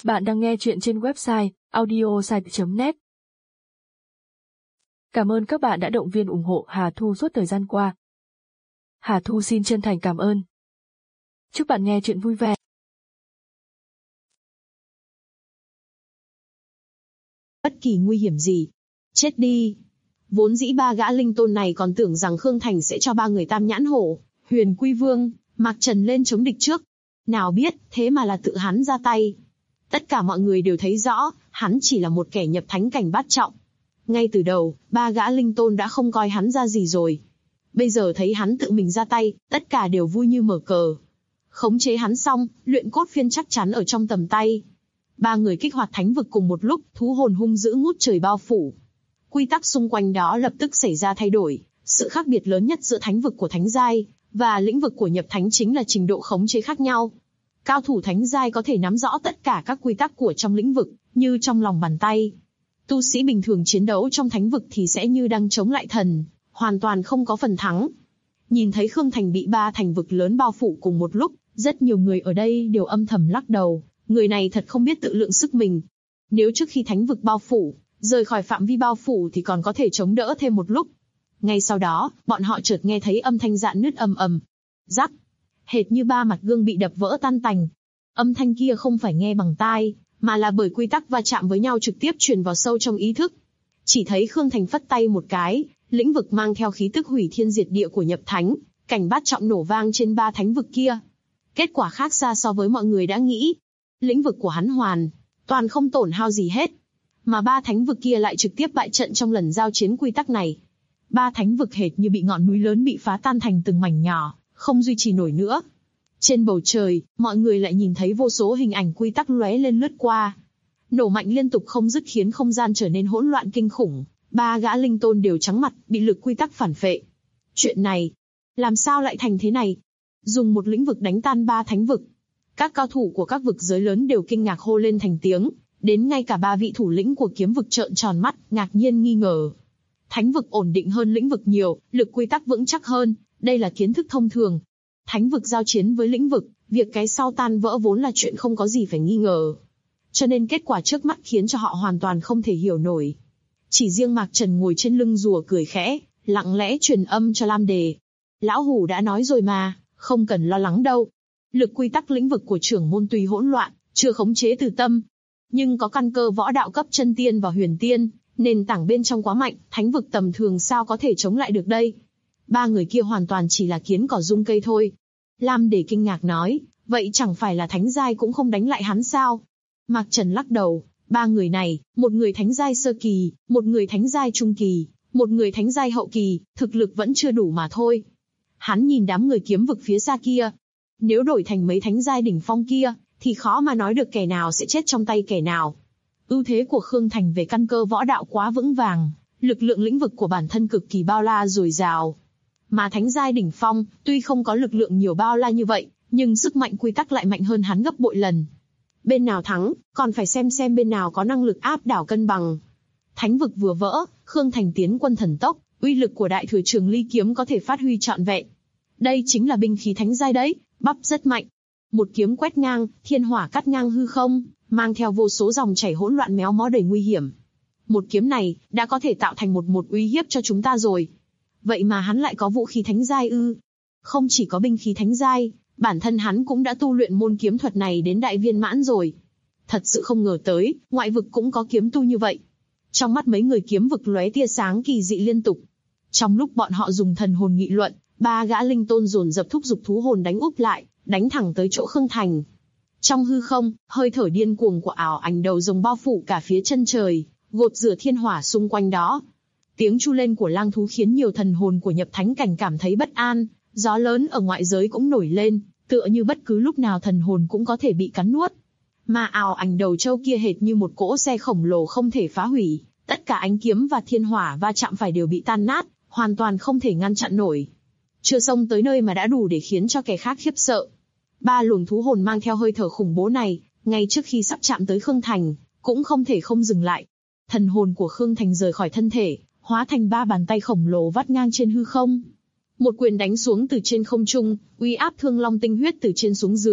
Bạn đang nghe chuyện trên website audiosite.net. Cảm ơn các bạn đã động viên ủng hộ Hà Thu suốt thời gian qua. Hà Thu xin chân thành cảm ơn. Chúc bạn nghe chuyện vui vẻ. Bất kỳ nguy hiểm gì. Chết đi. Vốn dĩ ba gã linh tôn này còn tưởng rằng Khương Thành sẽ cho ba người Tam Nhãn Hổ, Huyền Quy Vương, Mạc Trần lên chống địch trước. Nào biết, thế mà là tự hắn ra tay. Tất cả mọi người đều thấy rõ, hắn chỉ là một kẻ nhập thánh cảnh bát trọng. Ngay từ đầu, ba gã linh tôn đã không coi hắn ra gì rồi. Bây giờ thấy hắn tự mình ra tay, tất cả đều vui như mở cờ. Khống chế hắn xong, luyện cốt phiên chắc chắn ở trong tầm tay. Ba người kích hoạt thánh vực cùng một lúc, thú hồn hung dữ ngút trời bao phủ. Quy tắc xung quanh đó lập tức xảy ra thay đổi. Sự khác biệt lớn nhất giữa thánh vực của thánh giai và lĩnh vực của nhập thánh chính là trình độ khống chế khác nhau. Cao thủ thánh giai có thể nắm rõ tất cả các quy tắc của trong lĩnh vực, như trong lòng bàn tay. Tu sĩ bình thường chiến đấu trong thánh vực thì sẽ như đang chống lại thần, hoàn toàn không có phần thắng. Nhìn thấy Khương Thành bị ba thành vực lớn bao phủ cùng một lúc, rất nhiều người ở đây đều âm thầm lắc đầu, người này thật không biết tự lượng sức mình. Nếu trước khi thánh vực bao phủ, rời khỏi phạm vi bao phủ thì còn có thể chống đỡ thêm một lúc. Ngay sau đó, bọn họ chợt nghe thấy âm thanh rạn nứt ầm ầm. Rắc. Hệt như ba mặt gương bị đập vỡ tan tành. Âm thanh kia không phải nghe bằng tai, mà là bởi quy tắc va chạm với nhau trực tiếp truyền vào sâu trong ý thức. Chỉ thấy Khương Thành phất tay một cái, lĩnh vực mang theo khí tức hủy thiên diệt địa của nhập thánh, cảnh bát trọng nổ vang trên ba thánh vực kia. Kết quả khác xa so với mọi người đã nghĩ. Lĩnh vực của hắn hoàn toàn không tổn hao gì hết, mà ba thánh vực kia lại trực tiếp bại trận trong lần giao chiến quy tắc này. Ba thánh vực hệt như bị ngọn núi lớn bị phá tan thành từng mảnh nhỏ, không duy trì nổi nữa. Trên bầu trời, mọi người lại nhìn thấy vô số hình ảnh quy tắc lóe lên lướt qua. Nổ mạnh liên tục không dứt khiến không gian trở nên hỗn loạn kinh khủng. Ba gã linh tôn đều trắng mặt, bị lực quy tắc phản phệ. Chuyện này, làm sao lại thành thế này? Dùng một lĩnh vực đánh tan ba thánh vực. Các cao thủ của các vực giới lớn đều kinh ngạc hô lên thành tiếng, đến ngay cả ba vị thủ lĩnh của kiếm vực trợn tròn mắt, ngạc nhiên nghi ngờ. Thánh vực ổn định hơn lĩnh vực nhiều, lực quy tắc vững chắc hơn, đây là kiến thức thông thường. Thánh vực giao chiến với lĩnh vực, việc cái sau tan vỡ vốn là chuyện không có gì phải nghi ngờ. Cho nên kết quả trước mắt khiến cho họ hoàn toàn không thể hiểu nổi. Chỉ riêng Mạc Trần ngồi trên lưng rùa cười khẽ, lặng lẽ truyền âm cho Lam Đề. Lão Hủ đã nói rồi mà, không cần lo lắng đâu. Lực quy tắc lĩnh vực của trưởng môn tuy hỗn loạn, chưa khống chế từ tâm, nhưng có căn cơ võ đạo cấp chân tiên và huyền tiên, nền tảng bên trong quá mạnh, thánh vực tầm thường sao có thể chống lại được đây. Ba người kia hoàn toàn chỉ là kiến cỏ rung cây thôi. Lam Đề kinh ngạc nói, vậy chẳng phải là thánh giai cũng không đánh lại hắn sao? Mạc Trần lắc đầu, ba người này, một người thánh giai sơ kỳ, một người thánh giai trung kỳ, một người thánh giai hậu kỳ, thực lực vẫn chưa đủ mà thôi. Hắn nhìn đám người kiếm vực phía xa kia. Nếu đổi thành mấy thánh giai đỉnh phong kia, thì khó mà nói được kẻ nào sẽ chết trong tay kẻ nào. Ưu thế của Khương Thành về căn cơ võ đạo quá vững vàng, lực lượng lĩnh vực của bản thân cực kỳ bao la dồi dào. Mà thánh giai đỉnh phong, tuy không có lực lượng nhiều bao la như vậy, nhưng sức mạnh quy tắc lại mạnh hơn hắn gấp bội lần. Bên nào thắng, còn phải xem bên nào có năng lực áp đảo cân bằng. Thánh vực vừa vỡ, Khương Thành tiến quân thần tốc, uy lực của đại thừa Trường Ly kiếm có thể phát huy trọn vẹn. Đây chính là binh khí thánh giai đấy, bắp rất mạnh. Một kiếm quét ngang, thiên hỏa cắt ngang hư không, mang theo vô số dòng chảy hỗn loạn méo mó đầy nguy hiểm. Một kiếm này, đã có thể tạo thành một uy hiếp cho chúng ta rồi. Vậy mà hắn lại có vũ khí thánh giai ư? Không chỉ có binh khí thánh giai, bản thân hắn cũng đã tu luyện môn kiếm thuật này đến đại viên mãn rồi. Thật sự không ngờ tới, ngoại vực cũng có kiếm tu như vậy. Trong mắt mấy người kiếm vực lóe tia sáng kỳ dị liên tục. Trong lúc bọn họ dùng thần hồn nghị luận, ba gã linh tôn dồn dập thúc giục thú hồn đánh úp lại, đánh thẳng tới chỗ Khương Thành. Trong hư không, hơi thở điên cuồng của ảo ảnh đầu rồng bao phủ cả phía chân trời, gột rửa thiên hỏa xung quanh đó. Tiếng chu lên của lang thú khiến nhiều thần hồn của nhập thánh cảnh cảm thấy bất an, gió lớn ở ngoại giới cũng nổi lên, tựa như bất cứ lúc nào thần hồn cũng có thể bị cắn nuốt. Mà ảo ảnh đầu trâu kia hệt như một cỗ xe khổng lồ không thể phá hủy, tất cả ánh kiếm và thiên hỏa va chạm phải đều bị tan nát, hoàn toàn không thể ngăn chặn nổi. Chưa xông tới nơi mà đã đủ để khiến cho kẻ khác khiếp sợ. Ba luồng thú hồn mang theo hơi thở khủng bố này, ngay trước khi sắp chạm tới Khương Thành, cũng không thể không dừng lại. Thần hồn của Khương Thành rời khỏi thân thể, hóa thành ba bàn tay khổng lồ vắt ngang trên hư không. Một quyền đánh xuống từ trên không trung, uy áp thương long tinh huyết từ trên xuống dưới,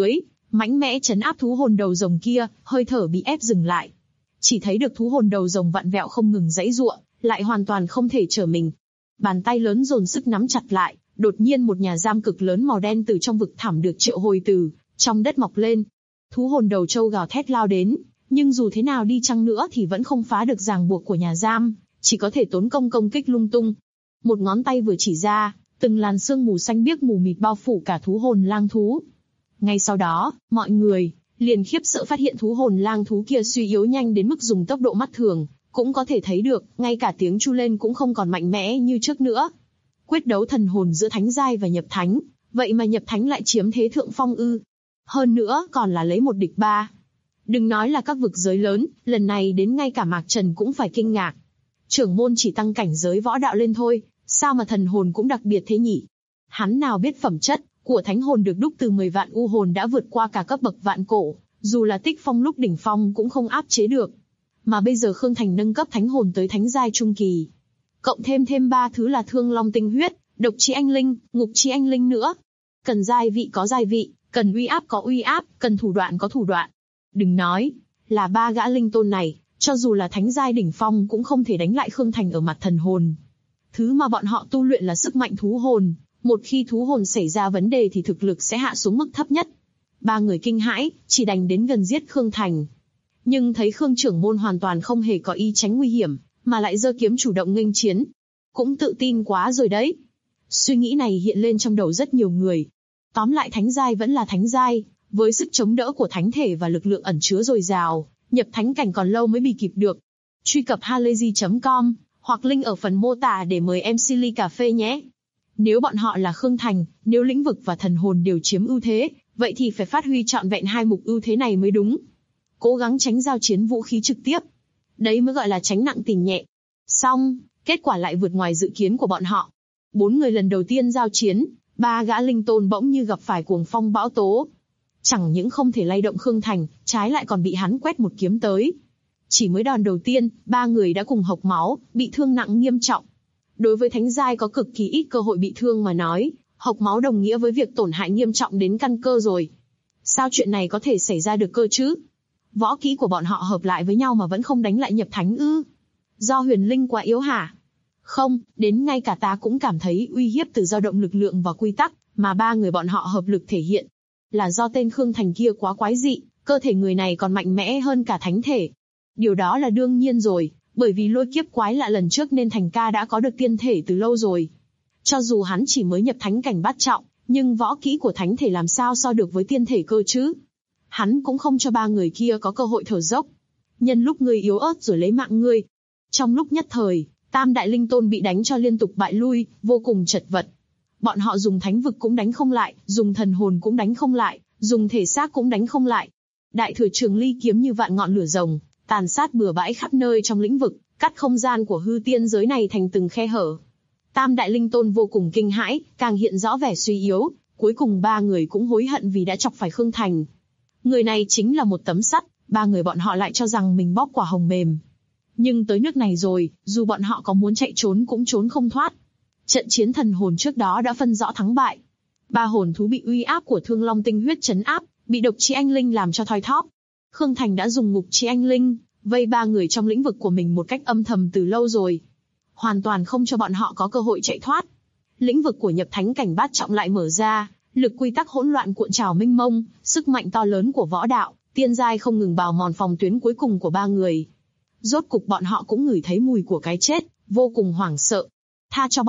Mãnh mẽ trấn áp thú hồn đầu rồng kia, hơi thở bị ép dừng lại. Chỉ thấy được thú hồn đầu rồng vặn vẹo không ngừng giãy giụa, lại hoàn toàn không thể trở mình. Bàn tay lớn dồn sức nắm chặt lại, đột nhiên một nhà giam cực lớn màu đen từ trong vực thẳm được triệu hồi từ trong đất mọc lên. Thú hồn đầu trâu gào thét lao đến, nhưng dù thế nào đi chăng nữa thì vẫn không phá được ràng buộc của nhà giam, chỉ có thể tốn công công kích lung tung. Một ngón tay vừa chỉ ra, từng làn sương mù xanh biếc mù mịt bao phủ cả thú hồn lang thú. Ngay sau đó, mọi người liền khiếp sợ phát hiện thú hồn lang thú kia suy yếu nhanh đến mức dùng tốc độ mắt thường cũng có thể thấy được, ngay cả tiếng chu lên cũng không còn mạnh mẽ như trước nữa. Quyết đấu thần hồn giữa thánh giai và nhập thánh, vậy mà nhập thánh lại chiếm thế thượng phong ư? Hơn nữa còn là lấy một địch ba. Đừng nói là các vực giới lớn, lần này đến ngay cả Mạc Trần cũng phải kinh ngạc. Trưởng môn chỉ tăng cảnh giới võ đạo lên thôi, sao mà thần hồn cũng đặc biệt thế nhỉ? Hắn nào biết phẩm chất của thánh hồn được đúc từ 10 vạn u hồn đã vượt qua cả cấp bậc vạn cổ, dù là Tích Phong lúc đỉnh phong cũng không áp chế được. Mà bây giờ Khương Thành nâng cấp thánh hồn tới thánh giai trung kỳ. Cộng thêm 3 thứ là Thương Long tinh huyết, Độc Chi Anh Linh, Ngục Chi Anh Linh nữa. Cần giai vị có giai vị, cần uy áp có uy áp, cần thủ đoạn có thủ đoạn. Đừng nói là 3 gã linh tôn này, cho dù là thánh giai đỉnh phong cũng không thể đánh lại Khương Thành ở mặt thần hồn. Thứ mà bọn họ tu luyện là sức mạnh thú hồn, một khi thú hồn xảy ra vấn đề thì thực lực sẽ hạ xuống mức thấp nhất. 3 người kinh hãi, chỉ đành đến gần giết Khương Thành. Nhưng thấy Khương trưởng môn hoàn toàn không hề có ý tránh nguy hiểm, mà lại giơ kiếm chủ động nghênh chiến. Cũng tự tin quá rồi đấy. Suy nghĩ này hiện lên trong đầu rất nhiều người. Tóm lại thánh giai vẫn là thánh giai, với sức chống đỡ của thánh thể và lực lượng ẩn chứa dồi dào, nhập thánh cảnh còn lâu mới bị kịp được. Truy cập halayzi.com hoặc link ở phần mô tả để mời MC ly cà phê nhé. Nếu bọn họ là Khương Thành, nếu lĩnh vực và thần hồn đều chiếm ưu thế, vậy thì phải phát huy trọn vẹn hai mục ưu thế này mới đúng. Cố gắng tránh giao chiến vũ khí trực tiếp. Đấy mới gọi là tránh nặng tìm nhẹ. Xong, kết quả lại vượt ngoài dự kiến của bọn họ. 4 người lần đầu tiên giao chiến, 3 gã linh tôn bỗng như gặp phải cuồng phong bão tố. Chẳng những không thể lay động Khương Thành, trái lại còn bị hắn quét một kiếm tới. Chỉ mới đòn đầu tiên, 3 người đã cùng hộc máu, bị thương nặng nghiêm trọng. Đối với thánh giai có cực kỳ ít cơ hội bị thương mà nói, hộc máu đồng nghĩa với việc tổn hại nghiêm trọng đến căn cơ rồi. Sao chuyện này có thể xảy ra được cơ chứ? Võ kỹ của bọn họ hợp lại với nhau mà vẫn không đánh lại nhập thánh ư? Do huyền linh quá yếu hả? Không, đến ngay cả ta cũng cảm thấy uy hiếp từ dao động lực lượng và quy tắc mà 3 người bọn họ hợp lực thể hiện. Là do tên Khương Thành kia quá quái dị, cơ thể người này còn mạnh mẽ hơn cả thánh thể. Điều đó là đương nhiên rồi, bởi vì lôi kiếp quái lạ lần trước nên Thành ca đã có được tiên thể từ lâu rồi. Cho dù hắn chỉ mới nhập thánh cảnh bát trọng, nhưng võ kỹ của thánh thể làm sao so được với tiên thể cơ chứ? Hắn cũng không cho 3 người kia có cơ hội thở dốc. Nhân lúc ngươi yếu ớt rồi lấy mạng ngươi. Trong lúc nhất thời, Tam đại linh tôn bị đánh cho liên tục bại lui, vô cùng chật vật. Bọn họ dùng thánh vực cũng đánh không lại, dùng thần hồn cũng đánh không lại, dùng thể xác cũng đánh không lại. Đại thừa Trường Ly kiếm như vạn ngọn lửa rồng, tàn sát bừa bãi khắp nơi trong lĩnh vực, cắt không gian của hư tiên giới này thành từng khe hở. Tam đại linh tôn vô cùng kinh hãi, càng hiện rõ vẻ suy yếu, cuối cùng 3 người cũng hối hận vì đã chọc phải Khương Thành. Người này chính là một tấm sắt, 3 người bọn họ lại cho rằng mình bóp quả hồng mềm. Nhưng tới nước này rồi, dù bọn họ có muốn chạy trốn cũng trốn không thoát. Trận chiến thần hồn trước đó đã phân rõ thắng bại. 3 hồn thú bị uy áp của Thương Long tinh huyết trấn áp, bị Độc Chi Anh Linh làm cho thoi thóp. Khương Thành đã dùng Ngục Chi Anh Linh vây 3 người trong lĩnh vực của mình một cách âm thầm từ lâu rồi, hoàn toàn không cho bọn họ có cơ hội chạy thoát. Lĩnh vực của nhập thánh cảnh bát trọng lại mở ra, lực quy tắc hỗn loạn cuộn trào mênh mông, sức mạnh to lớn của võ đạo, tiên giai không ngừng bào mòn phòng tuyến cuối cùng của 3 người. Rốt cục bọn họ cũng ngửi thấy mùi của cái chết, vô cùng hoảng sợ. Tha cho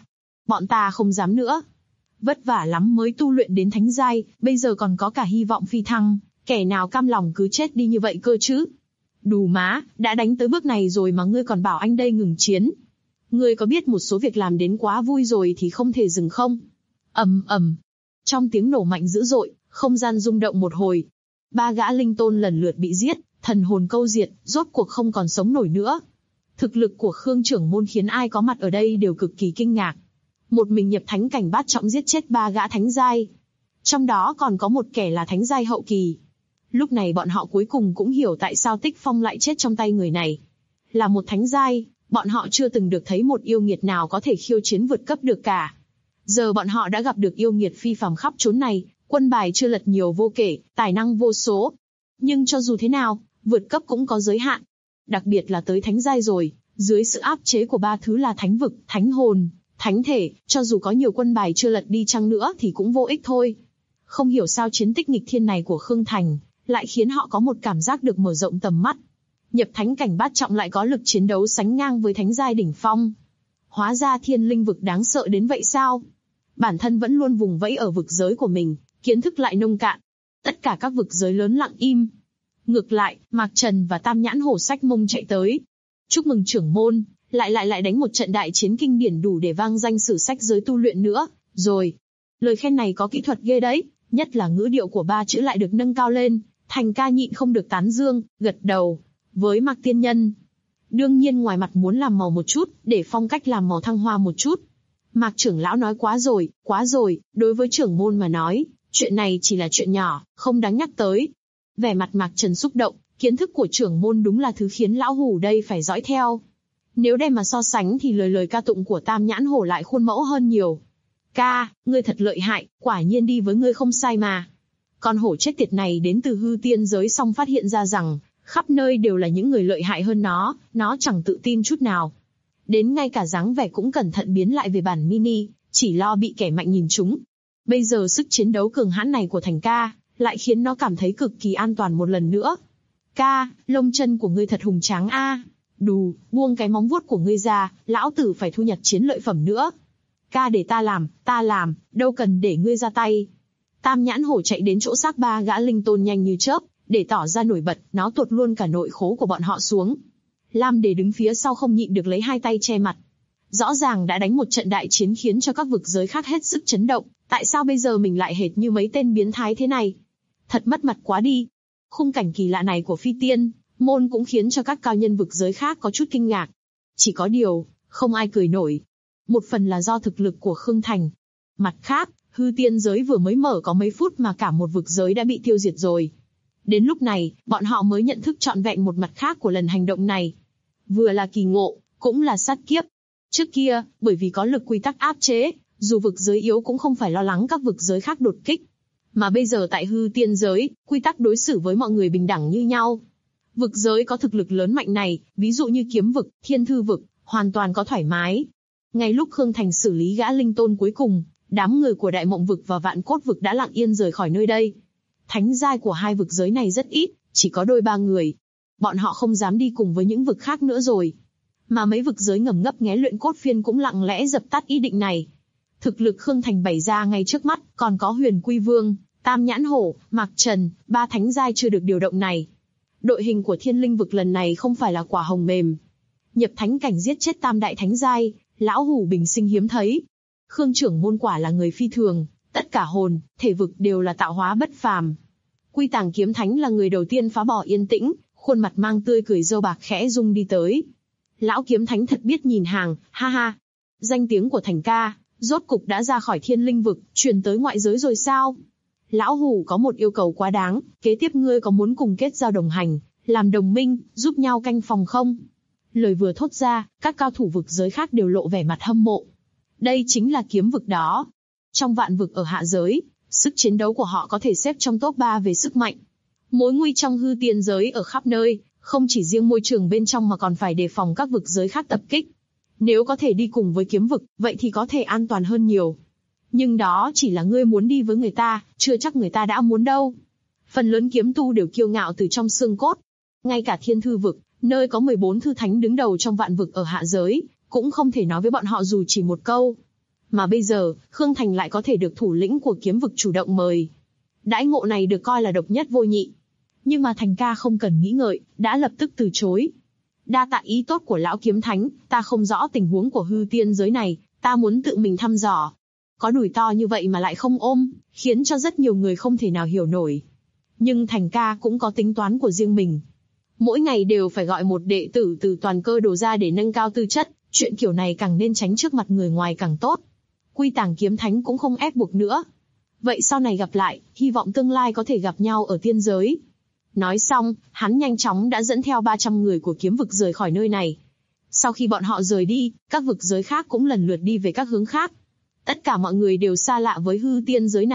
bọn ta không dám nữa. Vất vả lắm mới tu luyện đến thánh giai, bây giờ còn có cả hy vọng phi thăng, kẻ nào cam lòng cứ chết đi như vậy cơ chứ? Đù má, đã đánh tới bước này rồi mà ngươi còn bảo anh đây ngừng chiến. Ngươi có biết một số việc làm đến quá vui rồi thì không thể dừng không? Ầm ầm. Trong tiếng nổ mạnh dữ dội, không gian rung động một hồi. 3 gã linh tôn lần lượt bị giết, thần hồn câu diệt, rốt cuộc không còn sống nổi nữa. Thực lực của Khương trưởng môn khiến ai có mặt ở đây đều cực kỳ kinh ngạc. Một mình nhập thánh cảnh bát trọng giết chết 3 gã thánh giai. Trong đó còn có một kẻ là thánh giai hậu kỳ. Lúc này bọn họ cuối cùng cũng hiểu tại sao Tích Phong lại chết trong tay người này. Là một thánh giai, bọn họ chưa từng được thấy một yêu nghiệt nào có thể khiêu chiến vượt cấp được cả. Giờ bọn họ đã gặp được yêu nghiệt phi phàm khắp chốn này, Quân bài chưa lật nhiều vô kể, tài năng vô số. Nhưng cho dù thế nào, vượt cấp cũng có giới hạn. Đặc biệt là tới thánh giai rồi, dưới sự áp chế của ba thứ là thánh vực, thánh hồn, thánh thể, cho dù có nhiều quân bài chưa lật đi chăng nữa thì cũng vô ích thôi. Không hiểu sao chiến tích nghịch thiên này của Khương Thành lại khiến họ có một cảm giác được mở rộng tầm mắt. Nhập thánh cảnh bát trọng lại có lực chiến đấu sánh ngang với thánh giai đỉnh phong. Hóa ra thiên linh vực đáng sợ đến vậy sao? Bản thân vẫn luôn vùng vẫy ở vực giới của mình, kiến thức lại nông cạn. Tất cả các vực giới lớn lặng im. Ngược lại, Mạc Trần và Tam Nhãn Hổ xách mông chạy tới. Chúc mừng trưởng môn, lại đánh một trận đại chiến kinh điển đủ để vang danh sử sách giới tu luyện nữa, rồi. Lời khen này có kỹ thuật ghê đấy, nhất là ngữ điệu của ba chữ lại được nâng cao lên. Thành ca nhịn không được tán dương, gật đầu. Với Mạc tiên nhân, đương nhiên ngoài mặt muốn làm màu một chút, để phong cách làm màu thăng hoa một chút. Mạc trưởng lão nói quá rồi, đối với trưởng môn mà nói, chuyện này chỉ là chuyện nhỏ, không đáng nhắc tới. Vẻ mặt Mạc Trần xúc động, kiến thức của trưởng môn đúng là thứ khiến lão hủ đây phải dõi theo. Nếu đem mà so sánh thì lời ca tụng của Tam Nhãn Hổ lại khuôn mẫu hơn nhiều. Ca, ngươi thật lợi hại, quả nhiên đi với ngươi không sai mà. Con hổ chết tiệt này đến từ hư tiên giới xong phát hiện ra rằng, khắp nơi đều là những người lợi hại hơn nó chẳng tự tin chút nào. Đến ngay cả dáng vẻ cũng cẩn thận biến lại về bản mini, chỉ lo bị kẻ mạnh nhìn trúng. Bây giờ sức chiến đấu cường hãn này của Thành ca, lại khiến nó cảm thấy cực kỳ an toàn một lần nữa. Ca, lông chân của ngươi thật hùng tráng a. Đù, buông cái móng vuốt của ngươi ra, lão tử phải thu nhặt chiến lợi phẩm nữa. Ca để ta làm, đâu cần để ngươi ra tay. Tam Nhãn Hổ chạy đến chỗ xác ba gã linh tôn nhanh như chớp, để tỏ ra nổi bật, nó tuột luôn cả nội khố của bọn họ xuống. Lam Đề đứng phía sau không nhịn được lấy hai tay che mặt. Rõ ràng đã đánh một trận đại chiến khiến cho các vực giới khác hết sức chấn động, tại sao bây giờ mình lại hệt như mấy tên biến thái thế này? Thật mất mặt quá đi. Khung cảnh kỳ lạ này của Phi Tiên môn cũng khiến cho các cao nhân vực giới khác có chút kinh ngạc. Chỉ có điều, không ai cười nổi. Một phần là do thực lực của Khương Thành. Mặt khác, hư tiên giới vừa mới mở có mấy phút mà cả một vực giới đã bị tiêu diệt rồi. Đến lúc này, bọn họ mới nhận thức trọn vẹn một mặt khác của lần hành động này. Vừa là kỳ ngộ, cũng là sát kiếp. Trước kia, bởi vì có lực quy tắc áp chế, dù vực giới yếu cũng không phải lo lắng các vực giới khác đột kích. Mà bây giờ tại hư tiên giới, quy tắc đối xử với mọi người bình đẳng như nhau. Vực giới có thực lực lớn mạnh này, ví dụ như kiếm vực, thiên thư vực, hoàn toàn có thoải mái. Ngay lúc Khương Thành xử lý gã linh tôn cuối cùng, đám người của Đại Mộng vực và Vạn Cốt vực đã lặng yên rời khỏi nơi đây. Thánh giai của hai vực giới này rất ít, chỉ có đôi ba người. Bọn họ không dám đi cùng với những vực khác nữa rồi. Mà mấy vực giới ngầm ngấp nghé Luyện Cốt Phiên cũng lặng lẽ dập tắt ý định này. Thực lực Khương Thành bày ra ngay trước mắt, còn có Huyền Quy Vương, Tam Nhãn Hổ, Mạc Trần, ba thánh giai chưa được điều động này. Đội hình của Thiên Linh vực lần này không phải là quả hồng mềm. Nhập thánh cảnh giết chết tam đại thánh giai, lão hủ bình sinh hiếm thấy. Khương trưởng môn quả là người phi thường, tất cả hồn, thể vực đều là tạo hóa bất phàm. Quy Tàng Kiếm Thánh là người đầu tiên phá bỏ yên tĩnh, khuôn mặt mang tươi cười râu bạc khẽ rung đi tới. Lão Kiếm Thánh thật biết nhìn hàng, ha ha. Danh tiếng của Thành ca, rốt cục đã ra khỏi Thiên Linh vực, truyền tới ngoại giới rồi sao? Lão hủ có một yêu cầu quá đáng, kế tiếp ngươi có muốn cùng kết giao đồng hành, làm đồng minh, giúp nhau canh phòng không? Lời vừa thốt ra, các cao thủ vực giới khác đều lộ vẻ mặt hâm mộ. Đây chính là kiếm vực đó. Trong vạn vực ở hạ giới, sức chiến đấu của họ có thể xếp trong top 3 về sức mạnh. Mối nguy trong hư tiên giới ở khắp nơi, không chỉ riêng môi trường bên trong mà còn phải đề phòng các vực giới khác tập kích. Nếu có thể đi cùng với kiếm vực, vậy thì có thể an toàn hơn nhiều. Nhưng đó chỉ là ngươi muốn đi với người ta, chưa chắc người ta đã muốn đâu. Phần lớn kiếm tu đều kiêu ngạo từ trong xương cốt. Ngay cả thiên thư vực, nơi có 14 thư thánh đứng đầu trong vạn vực ở hạ giới, cũng không thể nói với bọn họ dù chỉ một câu. Mà bây giờ, Khương Thành lại có thể được thủ lĩnh của kiếm vực chủ động mời. Đãi ngộ này được coi là độc nhất vô nhị. Nhưng mà Thành ca không cần nghĩ ngợi, đã lập tức từ chối. Đa tạ ý tốt của lão Kiếm Thánh, ta không rõ tình huống của hư tiên giới này, ta muốn tự mình thăm dò. Có đùi to như vậy mà lại không ôm, khiến cho rất nhiều người không thể nào hiểu nổi. Nhưng Thành ca cũng có tính toán của riêng mình. Mỗi ngày đều phải gọi một đệ tử từ toàn cơ đồ ra để nâng cao tư chất, chuyện kiểu này càng nên tránh trước mặt người ngoài càng tốt. Quy Tàng Kiếm Thánh cũng không ép buộc nữa. Vậy sau này gặp lại, hy vọng tương lai có thể gặp nhau ở tiên giới. Nói xong, hắn nhanh chóng đã dẫn theo 300 người của kiếm vực rời khỏi nơi này. Sau khi bọn họ rời đi, các vực giới khác cũng lần lượt đi về các hướng khác. Tất cả mọi người đều xa lạ với hư tiên giới này,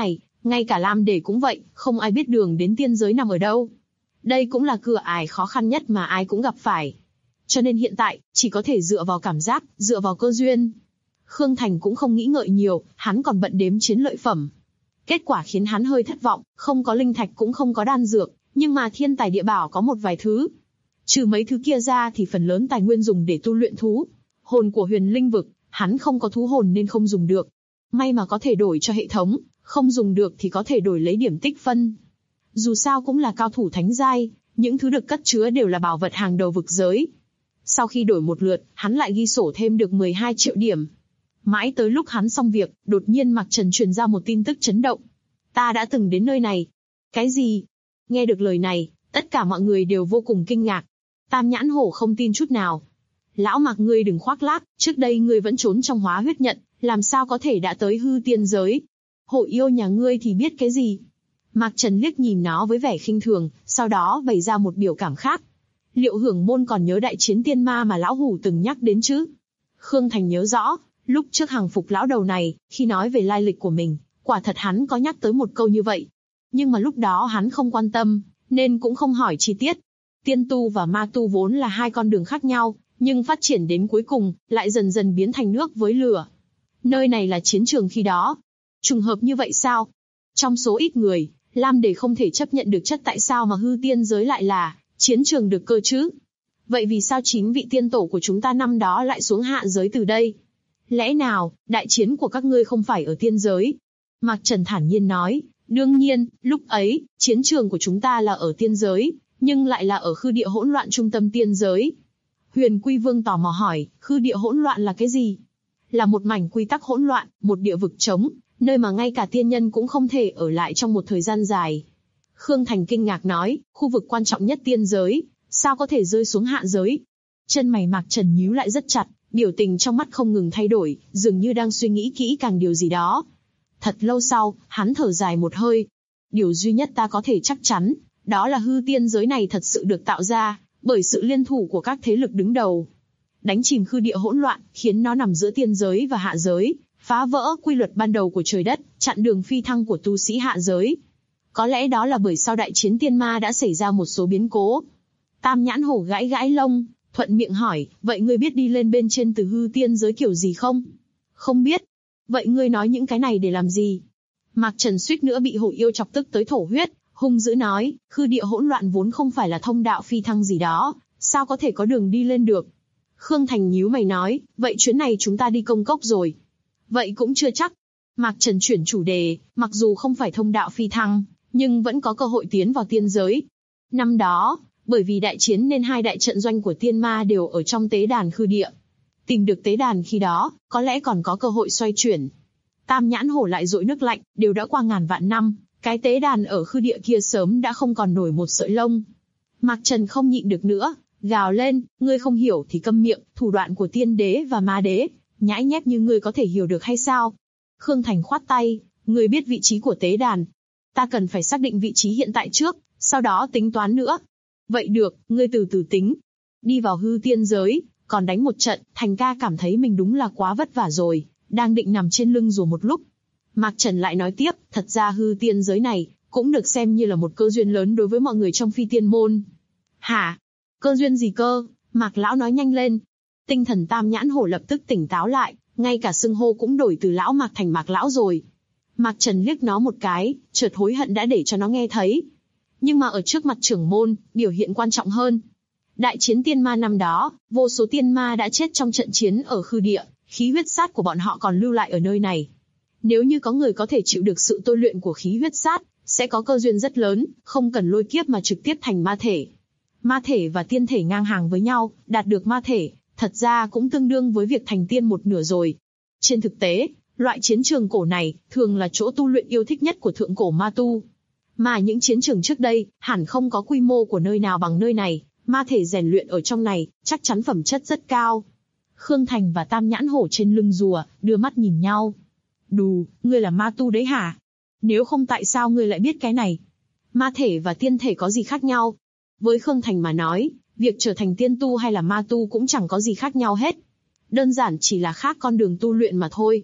Ngay cả Lam Đề cũng vậy, không ai biết đường đến tiên giới nằm ở đâu. Đây cũng là cửa ải khó khăn nhất mà ai cũng gặp phải. Cho nên hiện tại, chỉ có thể dựa vào cảm giác, dựa vào cơ duyên. Khương Thành cũng không nghĩ ngợi nhiều, hắn còn bận đếm chiến lợi phẩm. Kết quả khiến hắn hơi thất vọng, không có linh thạch cũng không có đan dược, nhưng mà thiên tài địa bảo có một vài thứ. Trừ mấy thứ kia ra thì phần lớn tài nguyên dùng để tu luyện thú. Hồn của huyền linh vực, hắn không có thú hồn nên không dùng được. May mà có thể đổi cho hệ thống, không dùng được thì có thể đổi lấy điểm tích phân. Dù sao cũng là cao thủ thánh giai, những thứ được cất chứa đều là bảo vật hàng đầu vực giới. Sau khi đổi một lượt, hắn lại ghi sổ thêm được 12 triệu điểm. Mãi tới lúc hắn xong việc, đột nhiên Mạc Trần truyền ra một tin tức chấn động. Ta đã từng đến nơi này. Cái gì? Nghe được lời này, tất cả mọi người đều vô cùng kinh ngạc. Tam Nhãn Hổ không tin chút nào. Lão Mạc, ngươi đừng khoác lác, trước đây ngươi vẫn trốn trong hóa huyết nhận, làm sao có thể đã tới hư tiên giới? Hổ yêu nhà ngươi thì biết cái gì? Mạc Trần liếc nhìn nó với vẻ khinh thường, sau đó bày ra một biểu cảm khác. Liệu Hưởng Môn còn nhớ đại chiến tiên ma mà lão hủ từng nhắc đến chứ? Khương Thành nhớ rõ, lúc trước hàng phục lão đầu này, khi nói về lai lịch của mình, quả thật hắn có nhắc tới một câu như vậy. Nhưng mà lúc đó hắn không quan tâm, nên cũng không hỏi chi tiết. Tiên tu và ma tu vốn là hai con đường khác nhau, nhưng phát triển đến cuối cùng, lại dần dần biến thành nước với lửa. Nơi này là chiến trường khi đó. Trùng hợp như vậy sao? Trong số ít người, Lam Đề không thể chấp nhận được chất tại sao mà hư tiên giới lại là chiến trường được cơ chứ? Vậy vì sao 9 vị tiên tổ của chúng ta năm đó lại xuống hạ giới từ đây? Lẽ nào, đại chiến của các ngươi không phải ở tiên giới? Mạc Trần thản nhiên nói, đương nhiên, lúc ấy, chiến trường của chúng ta là ở tiên giới, nhưng lại là ở khư địa hỗn loạn trung tâm tiên giới. Huyền Quy Vương tò mò hỏi, khư địa hỗn loạn là cái gì? Là một mảnh quy tắc hỗn loạn, một địa vực trống, nơi mà ngay cả tiên nhân cũng không thể ở lại trong một thời gian dài. Khương Thành kinh ngạc nói, khu vực quan trọng nhất tiên giới, sao có thể rơi xuống hạ giới? Chân mày Mạc Trần nhíu lại rất chặt, biểu tình trong mắt không ngừng thay đổi, dường như đang suy nghĩ kỹ càng điều gì đó. Thật lâu sau, hắn thở dài một hơi. Điều duy nhất ta có thể chắc chắn, đó là hư tiên giới này thật sự được tạo ra bởi sự liên thủ của các thế lực đứng đầu. Đánh chìm khư địa hỗn loạn, khiến nó nằm giữa tiên giới và hạ giới, phá vỡ quy luật ban đầu của trời đất, chặn đường phi thăng của tu sĩ hạ giới. Có lẽ đó là bởi sau đại chiến tiên ma đã xảy ra một số biến cố. Tam Nhãn Hổ gãi gãi lông, thuận miệng hỏi, vậy ngươi biết đi lên bên trên từ hư tiên giới kiểu gì không? Không biết. Vậy ngươi nói những cái này để làm gì? Mạc Trần suýt nữa bị hổ yêu chọc tức tới thổ huyết, hung dữ nói, khư địa hỗn loạn vốn không phải là thông đạo phi thăng gì đó, sao có thể có đường đi lên được? Khương Thành nhíu mày nói, vậy chuyến này chúng ta đi công cốc rồi. Vậy cũng chưa chắc. Mạc Trần chuyển chủ đề, mặc dù không phải thông đạo phi thăng, nhưng vẫn có cơ hội tiến vào tiên giới. Năm đó, bởi vì đại chiến nên hai đại trận doanh của tiên ma đều ở trong tế đàn khư địa. Tìm được tế đàn khi đó, có lẽ còn có cơ hội xoay chuyển. Tam Nhãn Hổ lại dội nước lạnh, đều đã qua ngàn vạn năm, cái tế đàn ở khư địa kia sớm đã không còn nổi một sợi lông. Mạc Trần không nhịn được nữa, gào lên, ngươi không hiểu thì câm miệng, thủ đoạn của tiên đế và ma đế, nhãi nhép như ngươi có thể hiểu được hay sao? Khương Thành khoát tay, ngươi biết vị trí của tế đàn. Ta cần phải xác định vị trí hiện tại trước, sau đó tính toán nữa. Vậy được, ngươi từ từ tính. Đi vào hư tiên giới, còn đánh một trận, Thành ca cảm thấy mình đúng là quá vất vả rồi, đang định nằm trên lưng rùa một lúc. Mạc Trần lại nói tiếp, thật ra hư tiên giới này, cũng được xem như là một cơ duyên lớn đối với mọi người trong phi tiên môn. Hả? Cơ duyên gì cơ? Mạc Lão nói nhanh lên. Tinh thần Tam Nhãn Hổ lập tức tỉnh táo lại, ngay cả xưng hô cũng đổi từ Lão Mạc thành Mạc Lão rồi. Mạc Trần liếc nó một cái, chợt hối hận đã để cho nó nghe thấy. Nhưng mà ở trước mặt trưởng môn, biểu hiện quan trọng hơn. Đại chiến tiên ma năm đó, vô số tiên ma đã chết trong trận chiến ở khư địa, khí huyết sát của bọn họ còn lưu lại ở nơi này. Nếu như có người có thể chịu được sự tôi luyện của khí huyết sát, sẽ có cơ duyên rất lớn, không cần lôi kiếp mà trực tiếp thành ma thể. Ma thể và tiên thể ngang hàng với nhau, đạt được ma thể, thật ra cũng tương đương với việc thành tiên một nửa rồi. Trên thực tế, loại chiến trường cổ này, thường là chỗ tu luyện yêu thích nhất của thượng cổ ma tu. Mà những chiến trường trước đây, hẳn không có quy mô của nơi nào bằng nơi này, ma thể rèn luyện ở trong này, chắc chắn phẩm chất rất cao. Khương Thành và Tam Nhãn Hổ trên lưng rùa, đưa mắt nhìn nhau. Đù, ngươi là ma tu đấy hả? Nếu không tại sao ngươi lại biết cái này? Ma thể và tiên thể có gì khác nhau? Với Khương Thành mà nói, việc trở thành tiên tu hay là ma tu cũng chẳng có gì khác nhau hết. Đơn giản chỉ là khác con đường tu luyện mà thôi.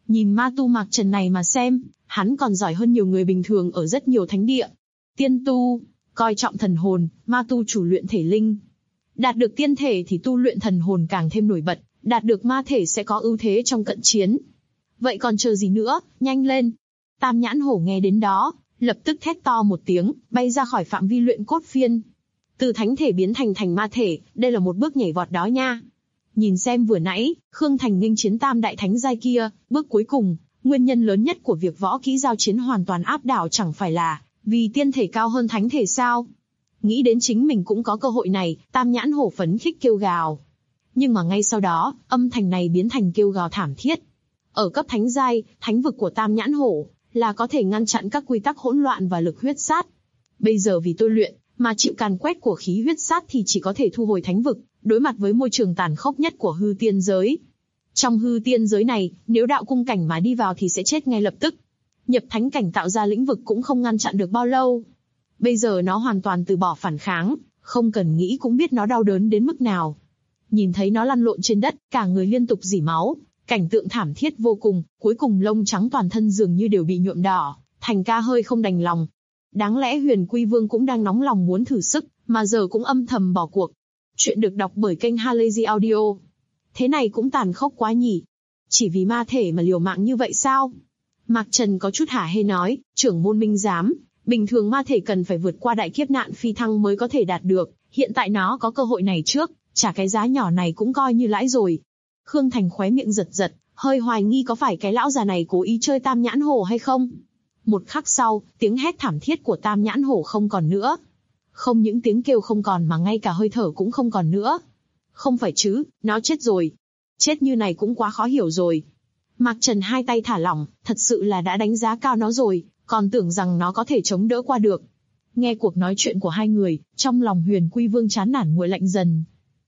Nhìn ma tu Mạc Trần này mà xem, hắn còn giỏi hơn nhiều người bình thường ở rất nhiều thánh địa. Tiên tu, coi trọng thần hồn, ma tu chủ luyện thể linh. Đạt được tiên thể thì tu luyện thần hồn càng thêm nổi bật, đạt được ma thể sẽ có ưu thế trong cận chiến. Vậy còn chờ gì nữa, nhanh lên. Tam nhãn hổ nghe đến đó, lập tức thét to một tiếng, bay ra khỏi phạm vi luyện cốt phiên. Từ thánh thể biến thành ma thể, đây là một bước nhảy vọt đó nha. Nhìn xem vừa nãy, Khương Thành nghênh chiến tam đại thánh giai kia, bước cuối cùng, nguyên nhân lớn nhất của việc võ kỹ giao chiến hoàn toàn áp đảo chẳng phải là vì tiên thể cao hơn thánh thể sao? Nghĩ đến chính mình cũng có cơ hội này, tam nhãn hổ phấn khích kêu gào. Nhưng mà ngay sau đó, âm thanh này biến thành kêu gào thảm thiết. Ở cấp thánh giai, thánh vực của tam nhãn hổ là có thể ngăn chặn các quy tắc hỗn loạn và lực huyết sát. Bây giờ vì tôi luyện mà chịu càn quét của khí huyết sát thì chỉ có thể thu hồi thánh vực, đối mặt với môi trường tàn khốc nhất của hư tiên giới. Trong hư tiên giới này, nếu đạo cung cảnh mà đi vào thì sẽ chết ngay lập tức. Nhập thánh cảnh tạo ra lĩnh vực cũng không ngăn chặn được bao lâu. Bây giờ nó hoàn toàn từ bỏ phản kháng, không cần nghĩ cũng biết nó đau đớn đến mức nào. Nhìn thấy nó lăn lộn trên đất, cả người liên tục rỉ máu, cảnh tượng thảm thiết vô cùng, cuối cùng lông trắng toàn thân dường như đều bị nhuộm đỏ, Thành ca hơi không đành lòng. Đáng lẽ Huyền Quy Vương cũng đang nóng lòng muốn thử sức, mà giờ cũng âm thầm bỏ cuộc. Chuyện được đọc bởi kênh Halazy Audio. Thế này cũng tàn khốc quá nhỉ? Chỉ vì ma thể mà liều mạng như vậy sao? Mạc Trần có chút hả hê nói, trưởng môn minh giám, bình thường ma thể cần phải vượt qua đại kiếp nạn phi thăng mới có thể đạt được, hiện tại nó có cơ hội này trước, trả cái giá nhỏ này cũng coi như lãi rồi. Khương Thành khóe miệng giật giật, hơi hoài nghi có phải cái lão già này cố ý chơi tam nhãn hổ hay không. Một khắc sau, tiếng hét thảm thiết của tam nhãn hổ không còn nữa. Không những tiếng kêu không còn mà ngay cả hơi thở cũng không còn nữa. Không phải chứ, nó chết rồi. Chết như này cũng quá khó hiểu rồi. Mạc Trần hai tay thả lỏng, thật sự là đã đánh giá cao nó rồi, còn tưởng rằng nó có thể chống đỡ qua được. Nghe cuộc nói chuyện của hai người, trong lòng Huyền Quy Vương chán nản nguội lạnh dần.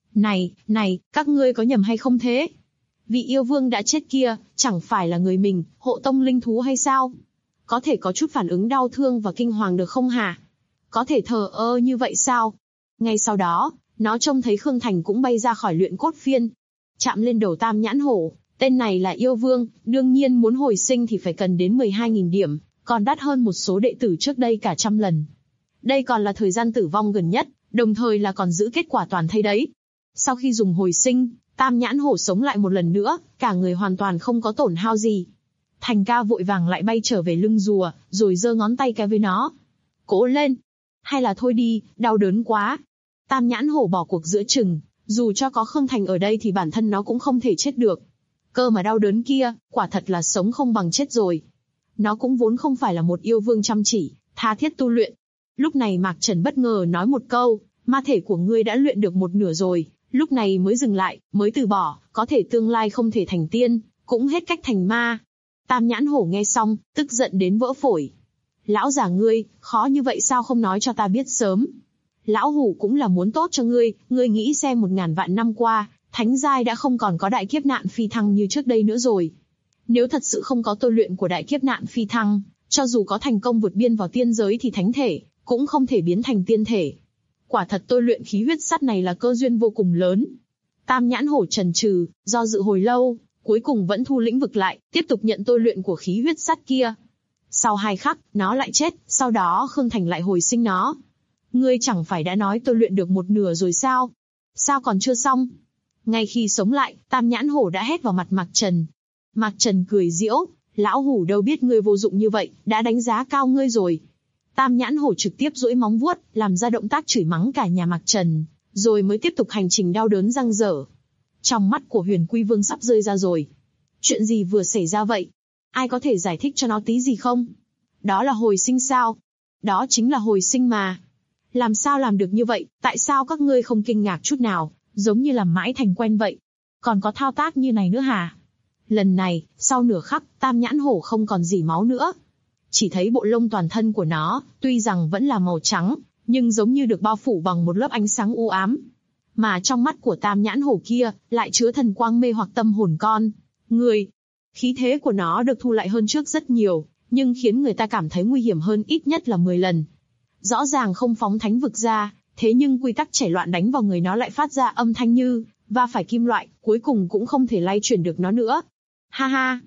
Này, các ngươi có nhầm hay không thế? Vị yêu vương đã chết kia, chẳng phải là người mình, hộ tông linh thú hay sao? Có thể có chút phản ứng đau thương và kinh hoàng được không hả? Có thể thờ ơ như vậy sao? Ngay sau đó, nó trông thấy Khương Thành cũng bay ra khỏi luyện cốt phiên. Chạm lên đầu tam nhãn hổ, tên này là yêu vương, đương nhiên muốn hồi sinh thì phải cần đến 12.000 điểm, còn đắt hơn một số đệ tử trước đây cả 100 lần. Đây còn là thời gian tử vong gần nhất, đồng thời là còn giữ kết quả toàn thây đấy. Sau khi dùng hồi sinh, tam nhãn hổ sống lại một lần nữa, cả người hoàn toàn không có tổn hao gì. Thành ca vội vàng lại bay trở về lưng rùa, rồi giơ ngón tay cái với nó. Cố lên! Hay là thôi đi, đau đớn quá. Tam nhãn hổ bỏ cuộc giữa chừng, dù cho có Khương Thành ở đây thì bản thân nó cũng không thể chết được. Cơ mà đau đớn kia, quả thật là sống không bằng chết rồi. Nó cũng vốn không phải là một yêu vương chăm chỉ, tha thiết tu luyện. Lúc này Mạc Trần bất ngờ nói một câu, ma thể của ngươi đã luyện được một nửa rồi, lúc này mới dừng lại, mới từ bỏ, có thể tương lai không thể thành tiên, cũng hết cách thành ma. Tam nhãn hổ nghe xong, tức giận đến vỡ phổi. Lão già ngươi, khó như vậy sao không nói cho ta biết sớm? Lão hủ cũng là muốn tốt cho ngươi nghĩ xem 1000 vạn năm qua, thánh giai đã không còn có đại kiếp nạn phi thăng như trước đây nữa rồi. Nếu thật sự không có tôi luyện của đại kiếp nạn phi thăng, cho dù có thành công vượt biên vào tiên giới thì thánh thể cũng không thể biến thành tiên thể. Quả thật tôi luyện khí huyết sắt này là cơ duyên vô cùng lớn. Tam nhãn hổ chần chừ, do dự hồi lâu, cuối cùng vẫn thu lĩnh vực lại, tiếp tục nhận tôi luyện của khí huyết sắt kia. Sau 2 khắc, nó lại chết, sau đó Khương Thành lại hồi sinh nó. Ngươi chẳng phải đã nói tôi luyện được một nửa rồi sao? Sao còn chưa xong? Ngay khi sống lại, tam nhãn hổ đã hét vào mặt Mạc Trần. Mạc Trần cười giễu, lão hủ đâu biết ngươi vô dụng như vậy, đã đánh giá cao ngươi rồi. Tam nhãn hổ trực tiếp duỗi móng vuốt, làm ra động tác chửi mắng cả nhà Mạc Trần, rồi mới tiếp tục hành trình đau đớn răng rở. Trong mắt của Huyền Quy Vương sắp rơi ra rồi. Chuyện gì vừa xảy ra vậy? Ai có thể giải thích cho nó tí gì không? Đó là hồi sinh sao? Đó chính là hồi sinh mà. Làm sao làm được như vậy? Tại sao các ngươi không kinh ngạc chút nào, giống như làm mãi thành quen vậy? Còn có thao tác như này nữa hả? Lần này, sau nửa khắc, tam nhãn hổ không còn gì máu nữa. Chỉ thấy bộ lông toàn thân của nó, tuy rằng vẫn là màu trắng, nhưng giống như được bao phủ bằng một lớp ánh sáng u ám. Mà trong mắt của tam nhãn hổ kia, lại chứa thần quang mê hoặc tâm hồn con người. Khí thế của nó được thu lại hơn trước rất nhiều, nhưng khiến người ta cảm thấy nguy hiểm hơn ít nhất là 10 lần. Rõ ràng không phóng thánh vực ra, thế nhưng quy tắc chảy loạn đánh vào người nó lại phát ra âm thanh như va phải kim loại, cuối cùng cũng không thể lay chuyển được nó nữa. Ha ha!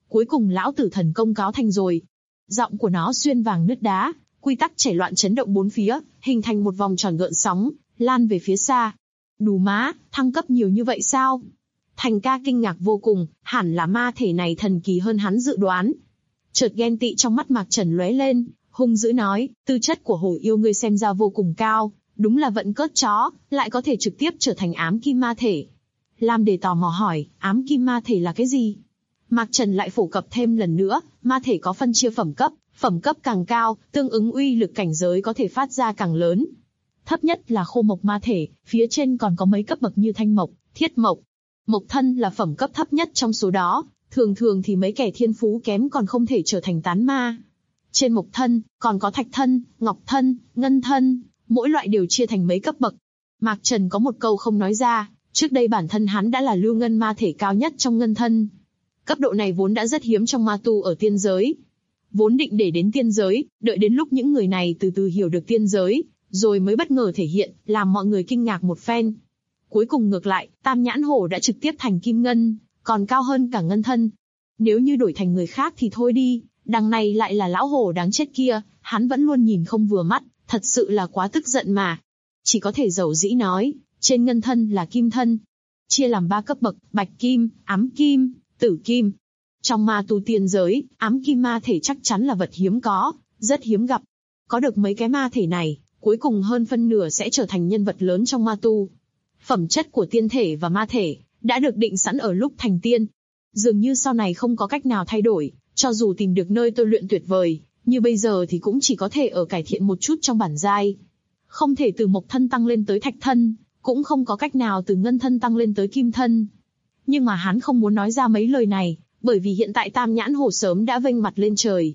Cuối cùng lão tử thần công cáo thành rồi. Giọng của nó xuyên vàng nứt đá, quy tắc chảy loạn chấn động bốn phía, hình thành một vòng tròn gợn sóng, lan về phía xa. Đù má, thăng cấp nhiều như vậy sao? Thành ca kinh ngạc vô cùng, hẳn là ma thể này thần kỳ hơn hắn dự đoán. Chợt ghen tị trong mắt Mạc Trần lóe lên, hung dữ nói, tư chất của hổ yêu ngươi xem ra vô cùng cao, đúng là vận cớt chó, lại có thể trực tiếp trở thành ám kim ma thể. Lam Đề tò mò hỏi, ám kim ma thể là cái gì? Mạc Trần lại phổ cập thêm lần nữa, ma thể có phân chia phẩm cấp càng cao, tương ứng uy lực cảnh giới có thể phát ra càng lớn. Thấp nhất là khô mộc ma thể, phía trên còn có mấy cấp bậc như thanh mộc, thiết mộc. Mộc thân là phẩm cấp thấp nhất trong số đó, thường thường thì mấy kẻ thiên phú kém còn không thể trở thành tán ma. Trên mộc thân, còn có thạch thân, ngọc thân, ngân thân, mỗi loại đều chia thành mấy cấp bậc. Mạc Trần có một câu không nói ra, trước đây bản thân hắn đã là lưu ngân ma thể cao nhất trong ngân thân. Cấp độ này vốn đã rất hiếm trong ma tu ở tiên giới. Vốn định để đến tiên giới, đợi đến lúc những người này từ từ hiểu được tiên giới, rồi mới bất ngờ thể hiện, làm mọi người kinh ngạc một phen. Cuối cùng ngược lại, Tam Nhãn Hổ đã trực tiếp thành kim ngân, còn cao hơn cả ngân thân. Nếu như đổi thành người khác thì thôi đi, đằng này lại là lão hổ đáng chết kia, hắn vẫn luôn nhìn không vừa mắt, thật sự là quá tức giận mà. Chỉ có thể dầu dĩ nói, trên ngân thân là kim thân, chia làm 3 cấp bậc, bạch kim, ám kim, tử kim. Trong ma tu tiên giới, ám kim ma thể chắc chắn là vật hiếm có, rất hiếm gặp. Có được mấy cái ma thể này, cuối cùng hơn phân nửa sẽ trở thành nhân vật lớn trong ma tu. Phẩm chất của tiên thể và ma thể đã được định sẵn ở lúc thành tiên. Dường như sau này không có cách nào thay đổi, cho dù tìm được nơi tôi luyện tuyệt vời, như bây giờ thì cũng chỉ có thể ở cải thiện một chút trong bản giai. Không thể từ mộc thân tăng lên tới thạch thân, cũng không có cách nào từ ngân thân tăng lên tới kim thân. Nhưng mà hắn không muốn nói ra mấy lời này, bởi vì hiện tại Tam Nhãn Hổ sớm đã vênh mặt lên trời.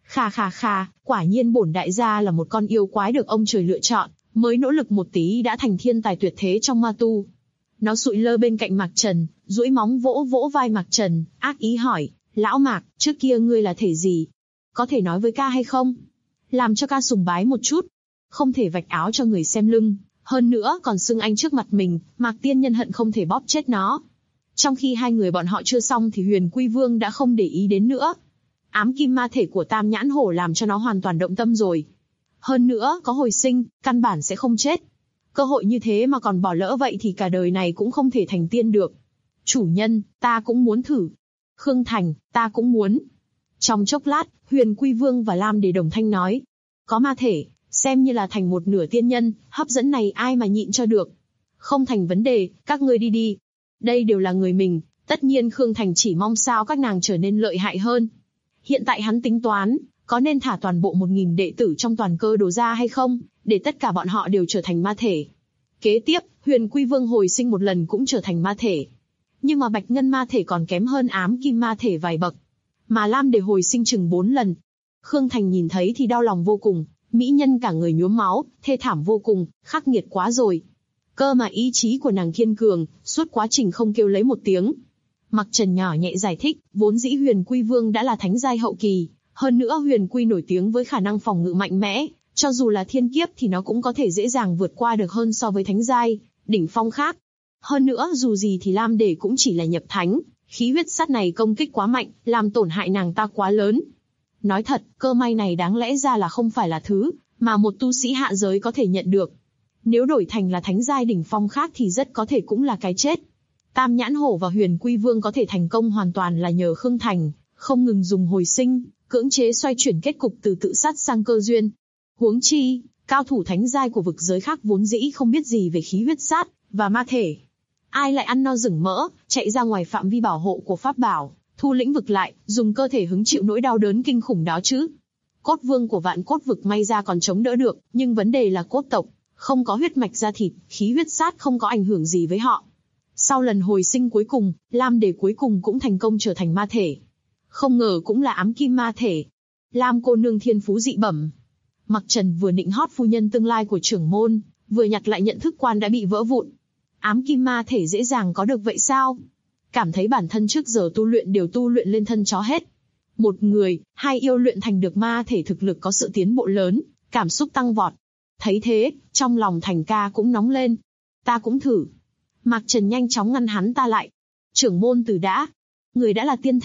Khà, quả nhiên bổn đại gia là một con yêu quái được ông trời lựa chọn, mới nỗ lực một tí đã thành thiên tài tuyệt thế trong ma tu. Nó sụi lơ bên cạnh Mạc Trần, duỗi móng vỗ vỗ vai Mạc Trần, ác ý hỏi, lão Mạc, trước kia ngươi là thể gì? Có thể nói với ca hay không? Làm cho ca sùng bái một chút. Không thể vạch áo cho người xem lưng, hơn nữa còn xưng anh trước mặt mình, Mạc Tiên Nhân hận không thể bóp chết nó. Trong khi hai người bọn họ chưa xong thì Huyền Quy Vương đã không để ý đến nữa. Ám kim ma thể của Tam Nhãn Hổ làm cho nó hoàn toàn động tâm rồi. Hơn nữa, có hồi sinh, căn bản sẽ không chết. Cơ hội như thế mà còn bỏ lỡ vậy thì cả đời này cũng không thể thành tiên được. Chủ nhân, ta cũng muốn thử. Khương Thành, ta cũng muốn. Trong chốc lát, Huyền Quy Vương và Lam Đề đồng thanh nói. Có ma thể, xem như là thành một nửa tiên nhân, hấp dẫn này ai mà nhịn cho được. Không thành vấn đề, các ngươi đi đi. Đây đều là người mình, tất nhiên Khương Thành chỉ mong sao các nàng trở nên lợi hại hơn. Hiện tại hắn tính toán, có nên thả toàn bộ 1000 đệ tử trong toàn cơ đồ ra hay không, để tất cả bọn họ đều trở thành ma thể. Kế tiếp, Huyền Quy Vương hồi sinh một lần cũng trở thành ma thể. Nhưng mà Bạch Ngân ma thể còn kém hơn ám kim ma thể vài bậc. Mà Lam Đề hồi sinh chừng 4 lần. Khương Thành nhìn thấy thì đau lòng vô cùng, mỹ nhân cả người nhuốm máu, thê thảm vô cùng, khắc nghiệt quá rồi. Cơ mà ý chí của nàng kiên cường, suốt quá trình không kêu lấy một tiếng. Mạc Trần nhỏ nhẹ giải thích, vốn dĩ Huyền Quy Vương đã là thánh giai hậu kỳ, hơn nữa Huyền Quy nổi tiếng với khả năng phòng ngự mạnh mẽ, cho dù là thiên kiếp thì nó cũng có thể dễ dàng vượt qua được hơn so với thánh giai, đỉnh phong khác. Hơn nữa dù gì thì Lam Đề cũng chỉ là nhập thánh, khí huyết sắt này công kích quá mạnh, làm tổn hại nàng ta quá lớn. Nói thật, cơ may này đáng lẽ ra là không phải là thứ mà một tu sĩ hạ giới có thể nhận được. Nếu đổi thành là thánh giai đỉnh phong khác thì rất có thể cũng là cái chết. Tam Nhãn Hổ và Huyền Quy Vương có thể thành công hoàn toàn là nhờ Khương Thành, không ngừng dùng hồi sinh, cưỡng chế xoay chuyển kết cục từ tự sát sang cơ duyên. Huống chi, cao thủ thánh giai của vực giới khác vốn dĩ không biết gì về khí huyết sát và ma thể. Ai lại ăn no rừng mỡ, chạy ra ngoài phạm vi bảo hộ của pháp bảo, thu lĩnh vực lại, dùng cơ thể hứng chịu nỗi đau đớn kinh khủng đó chứ. Cốt vương của Vạn Cốt vực may ra còn chống đỡ được, nhưng vấn đề là cốt tộc, không có huyết mạch da thịt, khí huyết sát không có ảnh hưởng gì với họ. Sau lần hồi sinh cuối cùng, Lam Đề cuối cùng cũng thành công trở thành ma thể. Không ngờ cũng là ám kim ma thể. Lam cô nương thiên phú dị bẩm. Mạc Trần vừa nịnh hót phu nhân tương lai của trưởng môn, vừa nhặt lại nhận thức quan đã bị vỡ vụn. Ám kim ma thể dễ dàng có được vậy sao? Cảm thấy bản thân trước giờ tu luyện đều tu luyện lên thân chó hết. Một người, hai yêu luyện thành được ma thể thực lực có sự tiến bộ lớn, cảm xúc tăng vọt. Thấy thế, trong lòng Thành ca cũng nóng lên. Ta cũng thử. Mạc Trần nhanh chóng ngăn hắn ta lại. Trưởng môn từ đã. Người đã là tiên thể,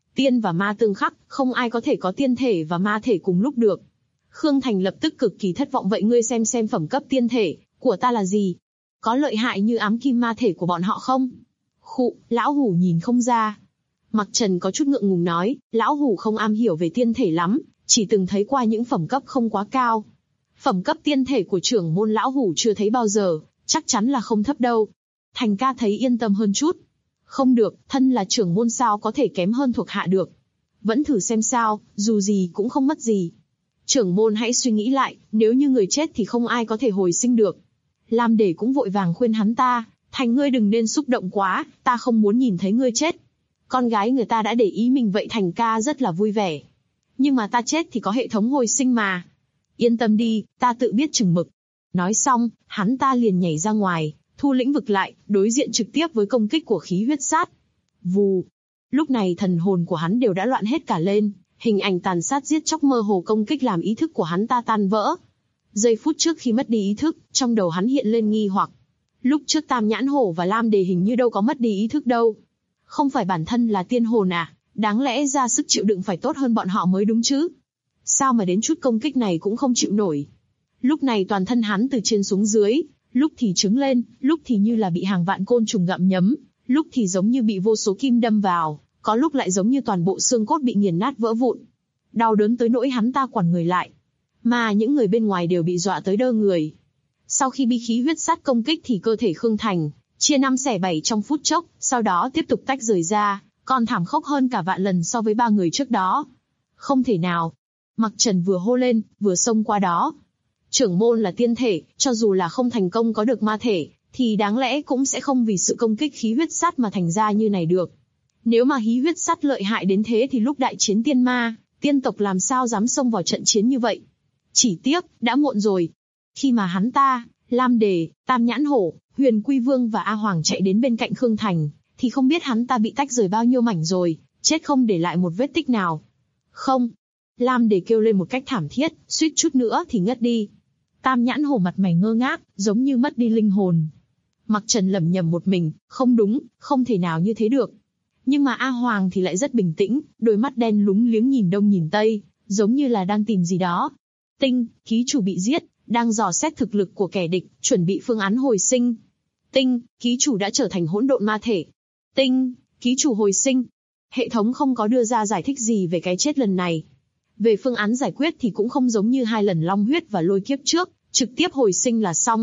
Tiên và ma tương khắc, không ai có thể có tiên thể và ma thể cùng lúc được. Khương Thành lập tức cực kỳ thất vọng. Vậy ngươi xem phẩm cấp tiên thể của ta là gì? Có lợi hại như ám kim ma thể của bọn họ không? Khụ, lão hủ nhìn không ra. Mặc Trần có chút ngượng ngùng nói, lão hủ không am hiểu về tiên thể lắm, chỉ từng thấy qua những phẩm cấp không quá cao. Phẩm cấp tiên thể của trưởng môn lão hủ chưa thấy bao giờ, chắc chắn là không thấp đâu. Thành ca thấy yên tâm hơn chút. Không được, thân là trưởng môn sao có thể kém hơn thuộc hạ được. Vẫn thử xem sao, dù gì cũng không mất gì. Trưởng môn hãy suy nghĩ lại, nếu như người chết thì không ai có thể hồi sinh được. Lam Đề cũng vội vàng khuyên hắn ta, Thành ngươi đừng nên xúc động quá, ta không muốn nhìn thấy ngươi chết. Con gái người ta đã để ý mình vậy. Thành ca rất là vui vẻ. Nhưng mà ta chết thì có hệ thống hồi sinh mà. Yên tâm đi, ta tự biết chừng mực. Nói xong, hắn ta liền nhảy ra ngoài, thu lĩnh vực lại, đối diện trực tiếp với công kích của khí huyết sát. Vù. Lúc này thần hồn của hắn đều đã loạn hết cả lên, hình ảnh tàn sát giết chóc mơ hồ công kích làm ý thức của hắn ta tan vỡ. Giây phút trước khi mất đi ý thức, trong đầu hắn hiện lên nghi hoặc. Lúc trước Tam Nhãn Hổ và Lam Đề hình như đâu có mất đi ý thức đâu. Không phải bản thân là tiên hồn à, đáng lẽ ra sức chịu đựng phải tốt hơn bọn họ mới đúng chứ. Sao mà đến chút công kích này cũng không chịu nổi. Lúc này toàn thân hắn từ trên xuống dưới, lúc thì trứng lên, lúc thì như là bị hàng vạn côn trùng gặm nhấm, lúc thì giống như bị vô số kim đâm vào, có lúc lại giống như toàn bộ xương cốt bị nghiền nát vỡ vụn. Đau đớn tới nỗi hắn ta quằn người lại. Mà những người bên ngoài đều bị dọa tới đơ người. Sau khi bị khí huyết sát công kích thì cơ thể Khương Thành chia 5 xẻ 7 trong phút chốc, sau đó tiếp tục tách rời ra, còn thảm khốc hơn cả vạn lần so với 3 người trước đó. Không thể nào. Mặc Trần vừa hô lên, vừa xông qua đó. Trưởng môn là tiên thể, cho dù là không thành công có được ma thể, thì đáng lẽ cũng sẽ không vì sự công kích khí huyết sát mà thành ra như này được. Nếu mà khí huyết sát lợi hại đến thế thì lúc đại chiến tiên ma, tiên tộc làm sao dám xông vào trận chiến như vậy. Chỉ tiếc, đã muộn rồi. Khi mà hắn ta, Lam Đề, Tam Nhãn Hổ, Huyền Quy Vương và A Hoàng chạy đến bên cạnh Khương Thành, thì không biết hắn ta bị tách rời bao nhiêu mảnh rồi, chết không để lại một vết tích nào. Không. Lam Đề kêu lên một cách thảm thiết, suýt chút nữa thì ngất đi. Tam Nhãn Hổ mặt mày ngơ ngác, giống như mất đi linh hồn. Mặc Trần lẩm nhẩm một mình, không đúng, không thể nào như thế được. Nhưng mà A Hoàng thì lại rất bình tĩnh, đôi mắt đen lúng liếng nhìn đông nhìn tây, giống như là đang tìm gì đó. Tinh, ký chủ bị giết, đang dò xét thực lực của kẻ địch, chuẩn bị phương án hồi sinh. Tinh, ký chủ đã trở thành hỗn độn ma thể. Tinh, ký chủ hồi sinh. Hệ thống không có đưa ra giải thích gì về cái chết lần này. Về phương án giải quyết thì cũng không giống như 2 lần long huyết và lôi kiếp trước, trực tiếp hồi sinh là xong.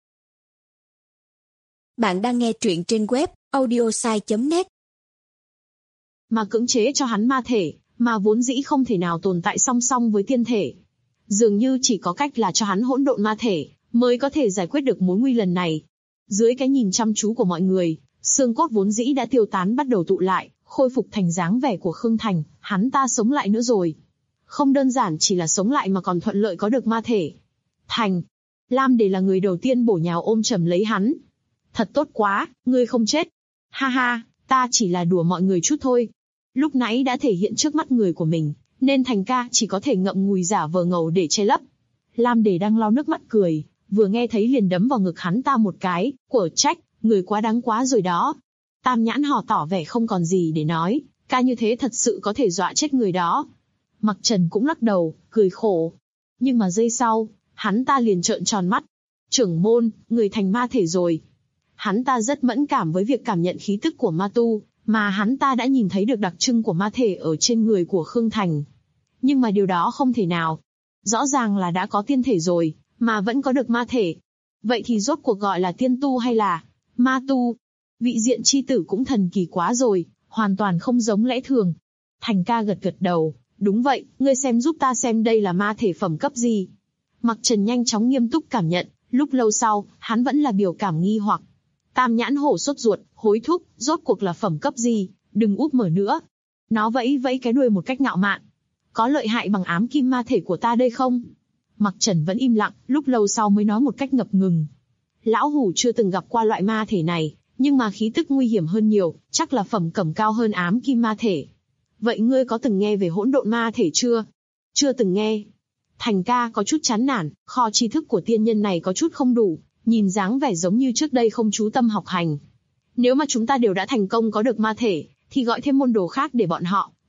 Bạn đang nghe truyện trên web audiosai.net. Mà cưỡng chế cho hắn ma thể, mà vốn dĩ không thể nào tồn tại song song với tiên thể. Dường như chỉ có cách là cho hắn hỗn độn ma thể, mới có thể giải quyết được mối nguy lần này. Dưới cái nhìn chăm chú của mọi người, xương cốt vốn dĩ đã tiêu tán bắt đầu tụ lại, khôi phục thành dáng vẻ của Khương Thành, hắn ta sống lại nữa rồi. Không đơn giản chỉ là sống lại mà còn thuận lợi có được ma thể. Thành. Lam Đề là người đầu tiên bổ nhào ôm chầm lấy hắn. Thật tốt quá, ngươi không chết. Ha ha, ta chỉ là đùa mọi người chút thôi. Lúc nãy đã thể hiện trước mắt người của mình, nên Thành ca chỉ có thể ngậm ngùi giả vờ ngầu để che lấp. Lam Đề đang lau nước mắt cười, vừa nghe thấy liền đấm vào ngực hắn ta một cái, quở trách, người quá đáng quá rồi đó. Tam Nhãn Hò tỏ vẻ không còn gì để nói, ca như thế thật sự có thể dọa chết người đó. Mặc Trần cũng lắc đầu, cười khổ. Nhưng mà giây sau, hắn ta liền trợn tròn mắt. Trưởng môn, người thành ma thể rồi. Hắn ta rất mẫn cảm với việc cảm nhận khí tức của ma tu, mà hắn ta đã nhìn thấy được đặc trưng của ma thể ở trên người của Khương Thành. Nhưng mà điều đó không thể nào. Rõ ràng là đã có tiên thể rồi, mà vẫn có được ma thể. Vậy thì rốt cuộc gọi là tiên tu hay là ma tu? Vị diện chi tử cũng thần kỳ quá rồi, hoàn toàn không giống lẽ thường. Thành ca gật gật đầu, đúng vậy, ngươi xem giúp ta xem đây là ma thể phẩm cấp gì. Mặc Trần nhanh chóng nghiêm túc cảm nhận, lúc lâu sau, hắn vẫn là biểu cảm nghi hoặc. Tam Nhãn Hổ sốt ruột, hối thúc, rốt cuộc là phẩm cấp gì, đừng úp mở nữa. Nó vẫy vẫy cái đuôi một cách ngạo mạn. Có lợi hại bằng ám kim ma thể của ta đây không? Mặc Trần vẫn im lặng, lúc lâu sau mới nói một cách ngập ngừng. Lão hủ chưa từng gặp qua loại ma thể này, nhưng mà khí tức nguy hiểm hơn nhiều, chắc là phẩm cẩm cao hơn ám kim ma thể. Vậy ngươi có từng nghe về hỗn độn ma thể chưa? Chưa từng nghe. Thành ca có chút chán nản, kho tri thức của tiên nhân này có chút không đủ, nhìn dáng vẻ giống như trước đây không chú tâm học hành. Nếu mà chúng ta đều đã thành công có được ma thể, thì gọi thêm môn đồ khác để bọn họ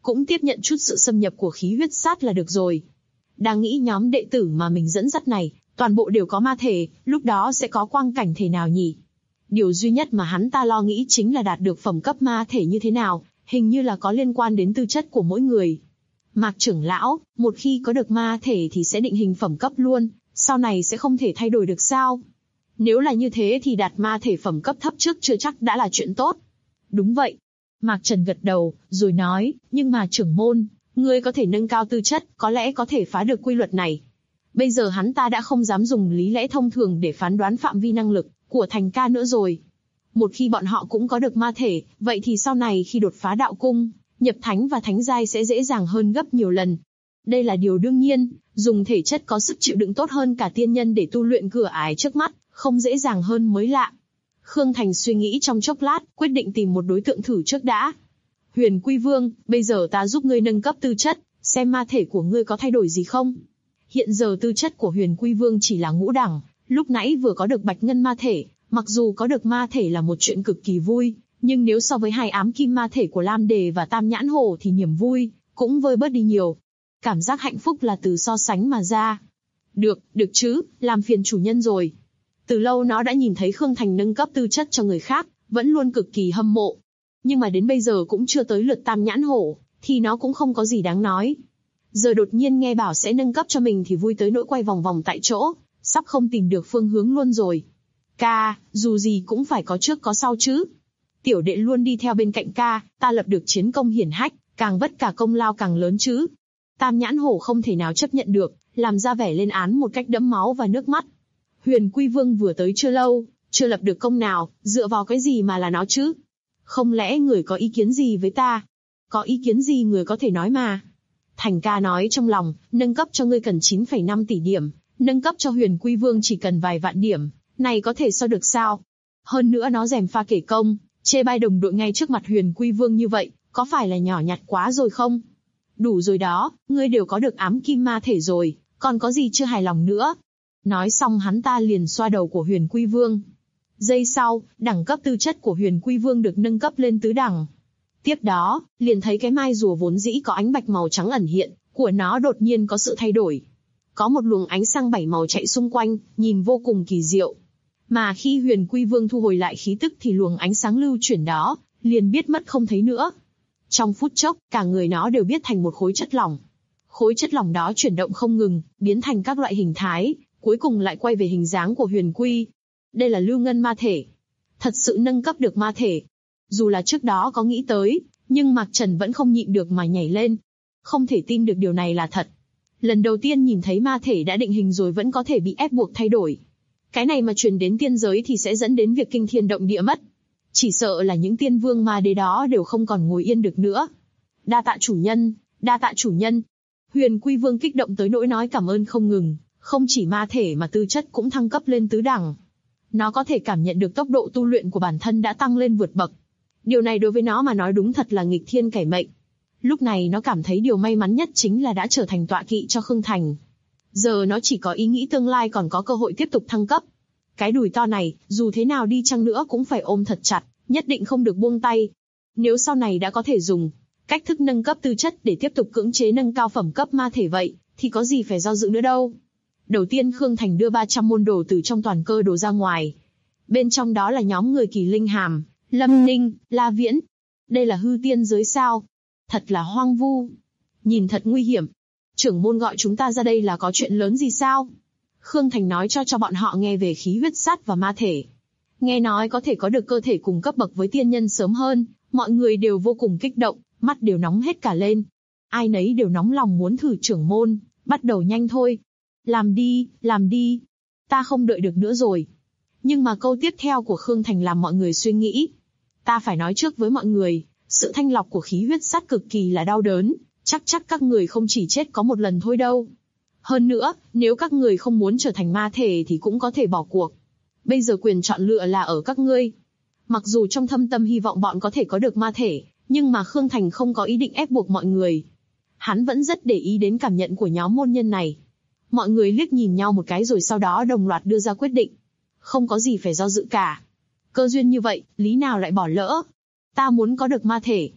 cũng tiếp nhận chút sự xâm nhập của khí huyết sát là được rồi. Đang nghĩ nhóm đệ tử mà mình dẫn dắt này, toàn bộ đều có ma thể, lúc đó sẽ có quang cảnh thể nào nhỉ? Điều duy nhất mà hắn ta lo nghĩ chính là đạt được phẩm cấp ma thể như thế nào, hình như là có liên quan đến tư chất của mỗi người. Mạc trưởng lão, một khi có được ma thể thì sẽ định hình phẩm cấp luôn, sau này sẽ không thể thay đổi được sao? Nếu là như thế thì đạt ma thể phẩm cấp thấp trước chưa chắc đã là chuyện tốt. Đúng vậy. Mạc Trần gật đầu, rồi nói, nhưng mà trưởng môn, ngươi có thể nâng cao tư chất, có lẽ có thể phá được quy luật này. Bây giờ hắn ta đã không dám dùng lý lẽ thông thường để phán đoán phạm vi năng lực của Thành Ca nữa rồi. Một khi bọn họ cũng có được ma thể, vậy thì sau này khi đột phá đạo cung, nhập thánh và thánh giai sẽ dễ dàng hơn gấp nhiều lần. Đây là điều đương nhiên, dùng thể chất có sức chịu đựng tốt hơn cả tiên nhân để tu luyện cửa ải trước mắt, không dễ dàng hơn mới lạ. Khương Thành suy nghĩ trong chốc lát, quyết định tìm một đối tượng thử trước đã. Huyền Quy Vương, bây giờ ta giúp ngươi nâng cấp tư chất, xem ma thể của ngươi có thay đổi gì không. Hiện giờ tư chất của Huyền Quy Vương chỉ là ngũ đẳng, lúc nãy vừa có được bạch ngân ma thể, mặc dù có được ma thể là một chuyện cực kỳ vui, nhưng nếu so với hai ám kim ma thể của Lam Đề và Tam Nhãn Hổ thì niềm vui cũng vơi bớt đi nhiều. Cảm giác hạnh phúc là từ so sánh mà ra. Được chứ, làm phiền chủ nhân rồi. Từ lâu nó đã nhìn thấy Khương Thành nâng cấp tư chất cho người khác, vẫn luôn cực kỳ hâm mộ. Nhưng mà đến bây giờ cũng chưa tới lượt Tam Nhãn Hổ, thì nó cũng không có gì đáng nói. Giờ đột nhiên nghe bảo sẽ nâng cấp cho mình thì vui tới nỗi quay vòng vòng tại chỗ, sắp không tìm được phương hướng luôn rồi. Ca, dù gì cũng phải có trước có sau chứ. Tiểu đệ luôn đi theo bên cạnh ca, ta lập được chiến công hiển hách, càng vất cả công lao càng lớn chứ. Tam Nhãn Hổ không thể nào chấp nhận được, làm ra vẻ lên án một cách đẫm máu và nước mắt. Huyền Quy Vương vừa tới chưa lâu, chưa lập được công nào, dựa vào cái gì mà là nó chứ? Không lẽ người có ý kiến gì với ta? Có ý kiến gì người có thể nói mà. Thành Ca nói trong lòng, nâng cấp cho ngươi cần 9,5 tỷ điểm, nâng cấp cho Huyền Quy Vương chỉ cần vài vạn điểm, này có thể so được sao? Hơn nữa nó gièm pha kể công, chê bai đồng đội ngay trước mặt Huyền Quy Vương như vậy, có phải là nhỏ nhặt quá rồi không? Đủ rồi đó, ngươi đều có được ám kim ma thể rồi, còn có gì chưa hài lòng nữa? Nói xong hắn ta liền xoa đầu của Huyền Quy Vương. Giây sau, đẳng cấp tư chất của Huyền Quy Vương được nâng cấp lên tứ đẳng. Tiếp đó, liền thấy cái mai rùa vốn dĩ có ánh bạch màu trắng ẩn hiện, của nó đột nhiên có sự thay đổi. Có một luồng ánh sáng bảy màu chạy xung quanh, nhìn vô cùng kỳ diệu. Mà khi Huyền Quy Vương thu hồi lại khí tức thì luồng ánh sáng lưu chuyển đó, liền biết mất không thấy nữa. Trong phút chốc, cả người nó đều biết thành một khối chất lỏng. Khối chất lỏng đó chuyển động không ngừng, biến thành các loại hình thái, cuối cùng lại quay về hình dáng của Huyền Quy. Đây là lưu ngân ma thể. Thật sự nâng cấp được ma thể. Dù là trước đó có nghĩ tới, nhưng Mạc Trần vẫn không nhịn được mà nhảy lên. Không thể tin được điều này là thật. Lần đầu tiên nhìn thấy ma thể đã định hình rồi vẫn có thể bị ép buộc thay đổi. Cái này mà truyền đến tiên giới thì sẽ dẫn đến việc kinh thiên động địa mất. Chỉ sợ là những tiên vương ma đế đó đều không còn ngồi yên được nữa. Đa tạ chủ nhân, đa tạ chủ nhân. Huyền Quy Vương kích động tới nỗi nói cảm ơn không ngừng, không chỉ ma thể mà tư chất cũng thăng cấp lên tứ đẳng. Nó có thể cảm nhận được tốc độ tu luyện của bản thân đã tăng lên vượt bậc. Điều này đối với nó mà nói đúng thật là nghịch thiên cải mệnh. Lúc này nó cảm thấy điều may mắn nhất chính là đã trở thành tọa kỵ cho Khương Thành. Giờ nó chỉ có ý nghĩ tương lai còn có cơ hội tiếp tục thăng cấp. Cái đùi to này, dù thế nào đi chăng nữa cũng phải ôm thật chặt, nhất định không được buông tay. Nếu sau này đã có thể dùng cách thức nâng cấp tư chất để tiếp tục cưỡng chế nâng cao phẩm cấp ma thể vậy, thì có gì phải do dự nữa đâu. Đầu tiên Khương Thành đưa 300 môn đồ từ trong toàn cơ đồ ra ngoài. Bên trong đó là nhóm người Kỳ Linh Hàm, Lâm Ninh, La Viễn. Đây là hư tiên giới sao? Thật là hoang vu. Nhìn thật nguy hiểm. Trưởng môn gọi chúng ta ra đây là có chuyện lớn gì sao? Khương Thành nói cho bọn họ nghe về khí huyết sát và ma thể. Nghe nói có thể có được cơ thể cùng cấp bậc với tiên nhân sớm hơn, mọi người đều vô cùng kích động, mắt đều nóng hết cả lên. Ai nấy đều nóng lòng muốn thử trưởng môn, bắt đầu nhanh thôi. Làm đi. Ta không đợi được nữa rồi. Nhưng mà câu tiếp theo của Khương Thành làm mọi người suy nghĩ. Ta phải nói trước với mọi người, sự thanh lọc của khí huyết sát cực kỳ là đau đớn, chắc các người không chỉ chết có một lần thôi đâu. Hơn nữa, nếu các người không muốn trở thành ma thể thì cũng có thể bỏ cuộc. Bây giờ quyền chọn lựa là ở các ngươi. Mặc dù trong thâm tâm hy vọng bọn có thể có được ma thể, nhưng mà Khương Thành không có ý định ép buộc mọi người. Hắn vẫn rất để ý đến cảm nhận của nhóm môn nhân này. Mọi người liếc nhìn nhau một cái rồi sau đó đồng loạt đưa ra quyết định. Không có gì phải do dự cả. Cơ duyên như vậy, lý nào lại bỏ lỡ? Ta muốn có được ma thể.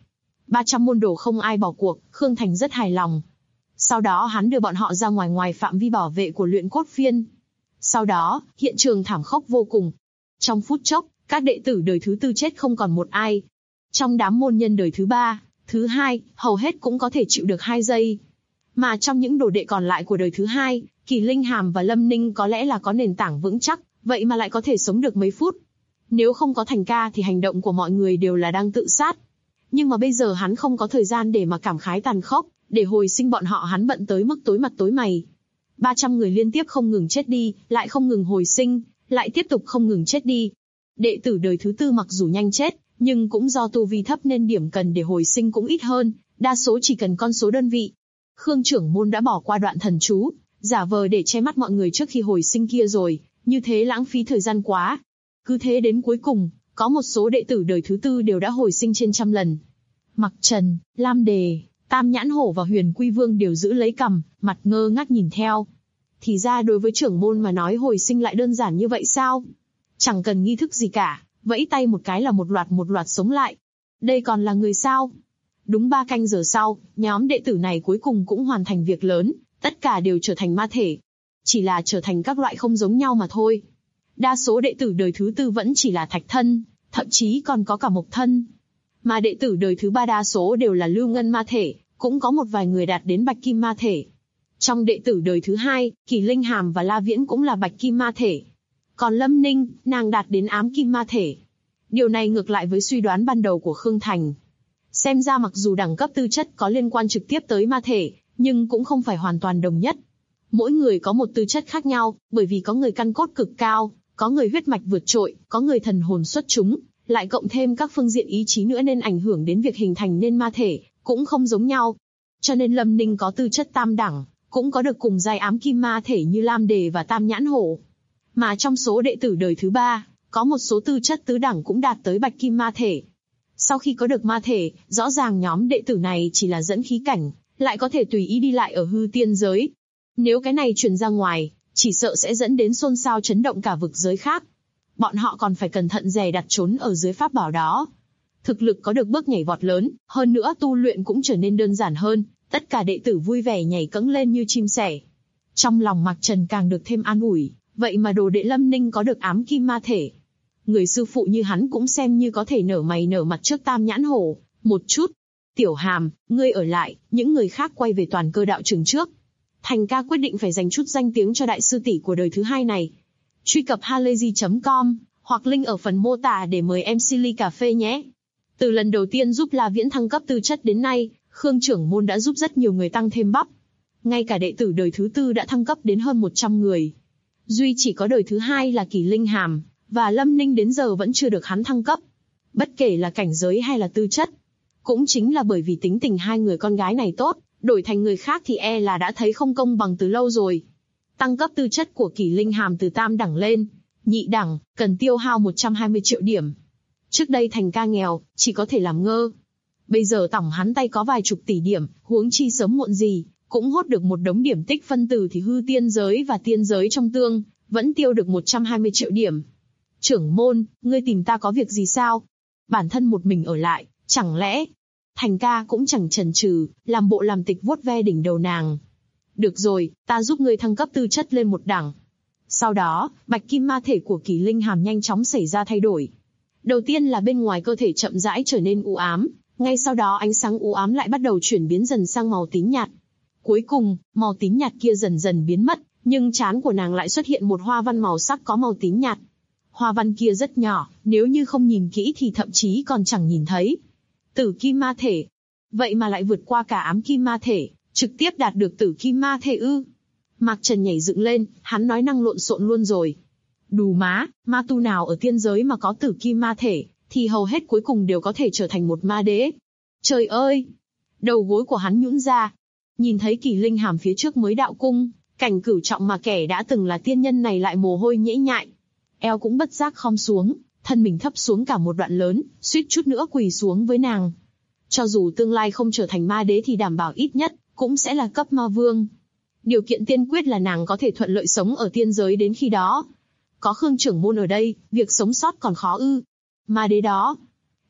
300 môn đồ không ai bỏ cuộc, Khương Thành rất hài lòng. Sau đó hắn đưa bọn họ ra ngoài phạm vi bảo vệ của luyện cốt phiên. Sau đó, hiện trường thảm khốc vô cùng. Trong phút chốc, các đệ tử đời thứ tư chết không còn một ai. Trong đám môn nhân đời thứ ba, thứ hai, hầu hết cũng có thể chịu được 2 giây. Mà trong những đồ đệ còn lại của đời thứ hai, Kỳ Linh Hàm và Lâm Ninh có lẽ là có nền tảng vững chắc, vậy mà lại có thể sống được mấy phút. Nếu không có Thành ca thì hành động của mọi người đều là đang tự sát. Nhưng mà bây giờ hắn không có thời gian để mà cảm khái tàn khốc, để hồi sinh bọn họ hắn bận tới mức tối mặt tối mày. 300 người liên tiếp không ngừng chết đi, lại không ngừng hồi sinh, lại tiếp tục không ngừng chết đi. Đệ tử đời thứ tư mặc dù nhanh chết, nhưng cũng do tu vi thấp nên điểm cần để hồi sinh cũng ít hơn, đa số chỉ cần con số đơn vị. Khương trưởng môn đã bỏ qua đoạn thần chú, giả vờ để che mắt mọi người trước khi hồi sinh kia rồi, như thế lãng phí thời gian quá. Cứ thế đến cuối cùng, có một số đệ tử đời thứ tư đều đã hồi sinh trên 100 lần. Mặc Trần, Lam Đề, Tam Nhãn Hổ và Huyền Quy Vương đều giữ lấy cằm, mặt ngơ ngác nhìn theo. Thì ra đối với trưởng môn mà nói hồi sinh lại đơn giản như vậy sao? Chẳng cần nghi thức gì cả, vẫy tay một cái là một loạt sống lại. Đây còn là người sao? Đúng 3 canh giờ sau, nhóm đệ tử này cuối cùng cũng hoàn thành việc lớn, tất cả đều trở thành ma thể. Chỉ là trở thành các loại không giống nhau mà thôi. Đa số đệ tử đời thứ tư vẫn chỉ là thạch thân, thậm chí còn có cả mộc thân. Mà đệ tử đời thứ ba đa số đều là lưu ngân ma thể, cũng có một vài người đạt đến bạch kim ma thể. Trong đệ tử đời thứ hai, Kỳ Linh Hàm và La Viễn cũng là bạch kim ma thể. Còn Lâm Ninh, nàng đạt đến ám kim ma thể. Điều này ngược lại với suy đoán ban đầu của Khương Thành. Xem ra mặc dù đẳng cấp tư chất có liên quan trực tiếp tới ma thể, nhưng cũng không phải hoàn toàn đồng nhất. Mỗi người có một tư chất khác nhau, bởi vì có người căn cốt cực cao, có người huyết mạch vượt trội, có người thần hồn xuất chúng, lại cộng thêm các phương diện ý chí nữa nên ảnh hưởng đến việc hình thành nên ma thể, cũng không giống nhau. Cho nên Lâm Ninh có tư chất tam đẳng, cũng có được cùng giai ám kim ma thể như Lam Đề và Tam Nhãn Hổ. Mà trong số đệ tử đời thứ ba, có một số tư chất tứ đẳng cũng đạt tới bạch kim ma thể. Sau khi có được ma thể, rõ ràng nhóm đệ tử này chỉ là dẫn khí cảnh, lại có thể tùy ý đi lại ở hư tiên giới. Nếu cái này truyền ra ngoài, chỉ sợ sẽ dẫn đến xôn xao chấn động cả vực giới khác. Bọn họ còn phải cẩn thận dè đặt trốn ở dưới pháp bảo đó. Thực lực có được bước nhảy vọt lớn, hơn nữa tu luyện cũng trở nên đơn giản hơn, tất cả đệ tử vui vẻ nhảy cẫng lên như chim sẻ. Trong lòng Mạc Trần càng được thêm an ủi, vậy mà đồ đệ Lâm Ninh có được ám kim ma thể. Người sư phụ như hắn cũng xem như có thể nở mày nở mặt trước Tam Nhãn Hổ, một chút. Tiểu Hàm, ngươi ở lại, những người khác quay về Toàn Cơ đạo trường trước. Thành ca quyết định phải dành chút danh tiếng cho đại sư tỷ của đời thứ hai này. Truy cập halayzi.com, hoặc link ở phần mô tả để mời em Silly cà phê nhé. Từ lần đầu tiên giúp La Viễn thăng cấp tư chất đến nay, Khương trưởng môn đã giúp rất nhiều người tăng thêm bắp. Ngay cả đệ tử đời thứ tư đã thăng cấp đến hơn 100 người. Duy chỉ có đời thứ hai là Kỳ Linh Hàm, và Lâm Ninh đến giờ vẫn chưa được hắn thăng cấp. Bất kể là cảnh giới hay là tư chất. Cũng chính là bởi vì tính tình hai người con gái này tốt, đổi thành người khác thì e là đã thấy không công bằng từ lâu rồi. Tăng cấp tư chất của Kỳ Linh Hàm từ tam đẳng lên, nhị đẳng, cần tiêu hao 120 triệu điểm. Trước đây Thành ca nghèo, chỉ có thể làm ngơ. Bây giờ tổng hắn tay có vài chục tỷ điểm, huống chi sớm muộn gì, cũng hốt được một đống điểm tích phân từ thì hư tiên giới và tiên giới trong tương, vẫn tiêu được 120 triệu điểm. Trưởng môn, ngươi tìm ta có việc gì sao? Bản thân một mình ở lại, chẳng lẽ... Thành ca cũng chẳng chần chừ, làm bộ làm tịch vuốt ve đỉnh đầu nàng. Được rồi, ta giúp ngươi thăng cấp tư chất lên một đẳng. Sau đó, bạch kim ma thể của Kỳ Linh Hàm nhanh chóng xảy ra thay đổi. Đầu tiên là bên ngoài cơ thể chậm rãi trở nên u ám, ngay sau đó ánh sáng u ám lại bắt đầu chuyển biến dần sang màu tím nhạt. Cuối cùng, màu tím nhạt kia dần dần biến mất, nhưng trán của nàng lại xuất hiện một hoa văn màu sắc có màu tím nhạt. Hoa văn kia rất nhỏ, nếu như không nhìn kỹ thì thậm chí còn chẳng nhìn thấy. Tử kim ma thể. Vậy mà lại vượt qua cả ám kim ma thể, trực tiếp đạt được tử kim ma thể ư? Mạc Trần nhảy dựng lên, hắn nói năng lộn xộn luôn rồi. Đù má, ma tu nào ở tiên giới mà có tử kim ma thể, thì hầu hết cuối cùng đều có thể trở thành một ma đế. Trời ơi! Đầu gối của hắn nhũn ra. Nhìn thấy Kỳ Linh Hàm phía trước mới đạo cung, cảnh cửu trọng mà kẻ đã từng là tiên nhân này lại mồ hôi nhễ nhại. Eo cũng bất giác khom xuống, thân mình thấp xuống cả một đoạn lớn, suýt chút nữa quỳ xuống với nàng. Cho dù tương lai không trở thành ma đế thì đảm bảo ít nhất, cũng sẽ là cấp ma vương. Điều kiện tiên quyết là nàng có thể thuận lợi sống ở tiên giới đến khi đó. Có Khương trưởng môn ở đây, việc sống sót còn khó ư? Ma đế đó.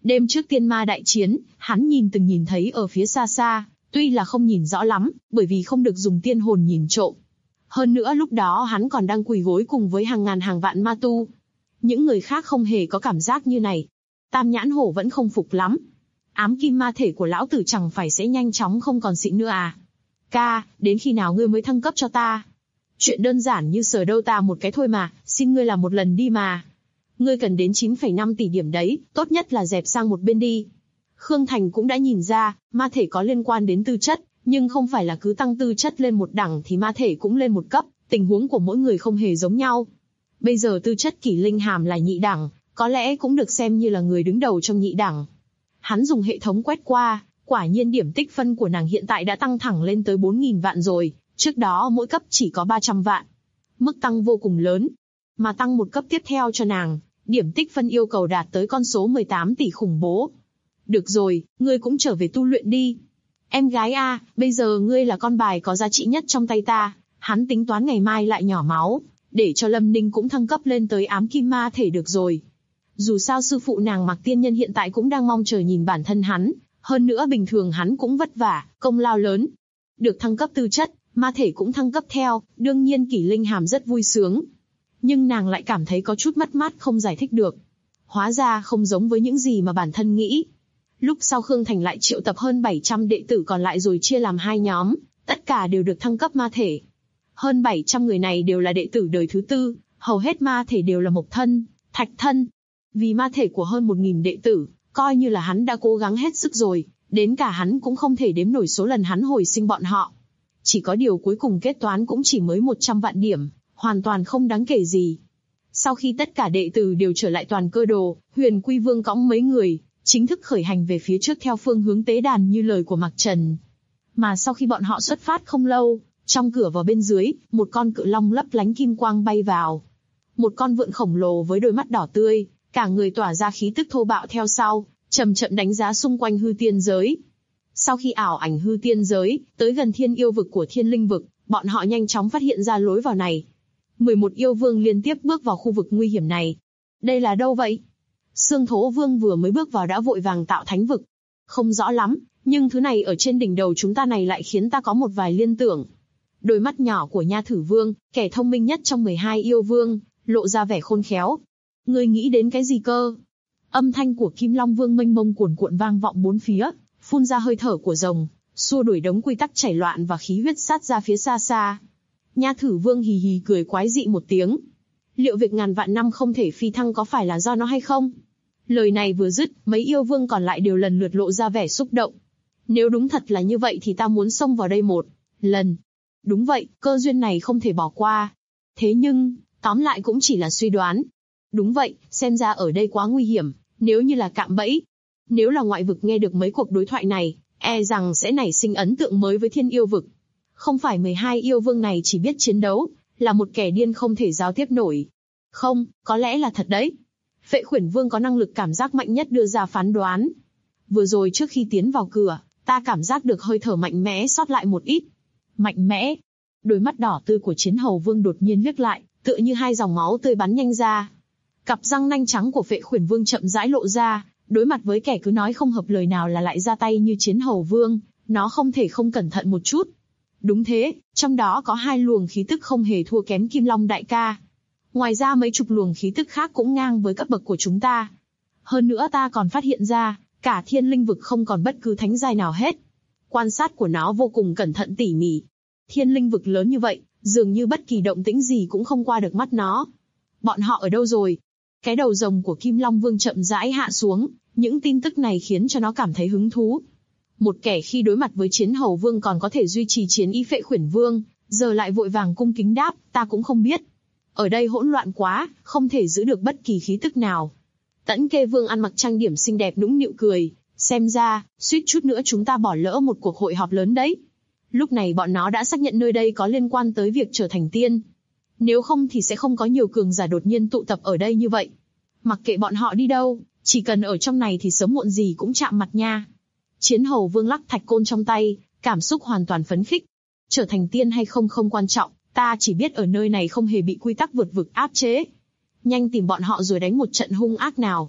Đêm trước tiên ma đại chiến, hắn từng nhìn thấy ở phía xa xa, tuy là không nhìn rõ lắm, bởi vì không được dùng tiên hồn nhìn trộm. Hơn nữa lúc đó hắn còn đang quỳ gối cùng với hàng ngàn hàng vạn ma tu. Những người khác không hề có cảm giác như này. Tam nhãn hổ vẫn không phục lắm. Ám kim ma thể của lão tử chẳng phải sẽ nhanh chóng không còn xịn nữa à? Ca, đến khi nào ngươi mới thăng cấp cho ta? Chuyện đơn giản như sờ đâu ta một cái thôi mà, xin ngươi làm một lần đi mà. Ngươi cần đến 9,5 tỷ điểm đấy, tốt nhất là dẹp sang một bên đi. Khương Thành cũng đã nhìn ra, ma thể có liên quan đến tư chất, nhưng không phải là cứ tăng tư chất lên một đẳng thì ma thể cũng lên một cấp, tình huống của mỗi người không hề giống nhau. Bây giờ tư chất Kỷ Linh Hàm là nhị đẳng, có lẽ cũng được xem như là người đứng đầu trong nhị đẳng. Hắn dùng hệ thống quét qua, quả nhiên điểm tích phân của nàng hiện tại đã tăng thẳng lên tới 4.000 vạn rồi, trước đó mỗi cấp chỉ có 300 vạn. Mức tăng vô cùng lớn, mà tăng một cấp tiếp theo cho nàng, điểm tích phân yêu cầu đạt tới con số 18 tỷ khủng bố. Được rồi, ngươi cũng trở về tu luyện đi. Em gái a, bây giờ ngươi là con bài có giá trị nhất trong tay ta, hắn tính toán ngày mai lại nhỏ máu, để cho Lâm Ninh cũng thăng cấp lên tới ám kim ma thể được rồi. Dù sao sư phụ nàng Mạc Tiên Nhân hiện tại cũng đang mong chờ nhìn bản thân hắn, hơn nữa bình thường hắn cũng vất vả, công lao lớn. Được thăng cấp tư chất, ma thể cũng thăng cấp theo, đương nhiên Kỷ Linh Hàm rất vui sướng. Nhưng nàng lại cảm thấy có chút mất mát không giải thích được. Hóa ra không giống với những gì mà bản thân nghĩ. Lúc sau Khương Thành lại triệu tập hơn 700 đệ tử còn lại rồi chia làm 2 nhóm, tất cả đều được thăng cấp ma thể. Hơn 700 người này đều là đệ tử đời thứ 4, hầu hết ma thể đều là mộc thân, thạch thân. Vì ma thể của hơn 1.000 đệ tử, coi như là hắn đã cố gắng hết sức rồi, đến cả hắn cũng không thể đếm nổi số lần hắn hồi sinh bọn họ. Chỉ có điều cuối cùng kết toán cũng chỉ mới 100 vạn điểm, hoàn toàn không đáng kể gì. Sau khi tất cả đệ tử đều trở lại toàn cơ đồ, Huyền Quy Vương cõng mấy người, chính thức khởi hành về phía trước theo phương hướng tế đàn như lời của Mạc Trần. Mà sau khi bọn họ xuất phát không lâu, trong cửa vào bên dưới, một con cự long lấp lánh kim quang bay vào. Một con vượn khổng lồ với đôi mắt đỏ tươi, cả người tỏa ra khí tức thô bạo theo sau, chậm chậm đánh giá xung quanh hư tiên giới. Sau khi ảo ảnh hư tiên giới, tới gần thiên yêu vực của thiên linh vực, bọn họ nhanh chóng phát hiện ra lối vào này. 11 yêu vương liên tiếp bước vào khu vực nguy hiểm này. Đây là đâu vậy? Xương Thố Vương vừa mới bước vào đã vội vàng tạo thánh vực. Không rõ lắm, nhưng thứ này ở trên đỉnh đầu chúng ta này lại khiến ta có một vài liên tưởng. Đôi mắt nhỏ của Nha Thử Vương, kẻ thông minh nhất trong 12 yêu vương, lộ ra vẻ khôn khéo. Ngươi nghĩ đến cái gì cơ? Âm thanh của Kim Long Vương mênh mông cuồn cuộn vang vọng bốn phía, phun ra hơi thở của rồng, xua đuổi đống quy tắc chảy loạn và khí huyết sát ra phía xa xa. Nha Thử Vương hì hì cười quái dị một tiếng. Liệu việc ngàn vạn năm không thể phi thăng có phải là do nó hay không? Lời này vừa dứt, mấy yêu vương còn lại đều lần lượt lộ ra vẻ xúc động. Nếu đúng thật là như vậy thì ta muốn xông vào đây một lần. Đúng vậy, cơ duyên này không thể bỏ qua. Thế nhưng, tóm lại cũng chỉ là suy đoán. Đúng vậy, xem ra ở đây quá nguy hiểm, nếu như là cạm bẫy. Nếu là ngoại vực nghe được mấy cuộc đối thoại này, e rằng sẽ nảy sinh ấn tượng mới với thiên yêu vực. Không phải 12 yêu vương này chỉ biết chiến đấu, là một kẻ điên không thể giao tiếp nổi. Không, có lẽ là thật đấy. Phệ Khuyển Vương có năng lực cảm giác mạnh nhất đưa ra phán đoán. Vừa rồi trước khi tiến vào cửa, ta cảm giác được hơi thở mạnh mẽ sót lại một ít. Mạnh mẽ? Đôi mắt đỏ tươi của Chiến Hầu Vương đột nhiên liếc lại, tựa như hai dòng máu tươi bắn nhanh ra. Cặp răng nanh trắng của Phệ Khuyển Vương chậm rãi lộ ra, đối mặt với kẻ cứ nói không hợp lời nào là lại ra tay như Chiến Hầu Vương, nó không thể không cẩn thận một chút. Đúng thế, trong đó có 2 luồng khí tức không hề thua kém Kim Long đại ca. Ngoài ra mấy chục luồng khí tức khác cũng ngang với cấp bậc của chúng ta. Hơn nữa ta còn phát hiện ra, cả thiên linh vực không còn bất cứ thánh giai nào hết. Quan sát của nó vô cùng cẩn thận tỉ mỉ. Thiên linh vực lớn như vậy, dường như bất kỳ động tĩnh gì cũng không qua được mắt nó. Bọn họ ở đâu rồi? Cái đầu rồng của Kim Long Vương chậm rãi hạ xuống, những tin tức này khiến cho nó cảm thấy hứng thú. Một kẻ khi đối mặt với Chiến Hầu Vương còn có thể duy trì chiến ý Phệ Khuyển Vương, giờ lại vội vàng cung kính đáp, ta cũng không biết. Ở đây hỗn loạn quá, không thể giữ được bất kỳ khí tức nào. Tẫn Kê Vương ăn mặc trang điểm xinh đẹp nũng nịu cười, xem ra, suýt chút nữa chúng ta bỏ lỡ một cuộc hội họp lớn đấy. Lúc này bọn nó đã xác nhận nơi đây có liên quan tới việc trở thành tiên. Nếu không thì sẽ không có nhiều cường giả đột nhiên tụ tập ở đây như vậy. Mặc kệ bọn họ đi đâu, chỉ cần ở trong này thì sớm muộn gì cũng chạm mặt nha. Chiến Hầu Vương lắc thạch côn trong tay, cảm xúc hoàn toàn phấn khích. Trở thành tiên hay không không quan trọng, ta chỉ biết ở nơi này không hề bị quy tắc vượt vực áp chế. Nhanh tìm bọn họ rồi đánh một trận hung ác nào.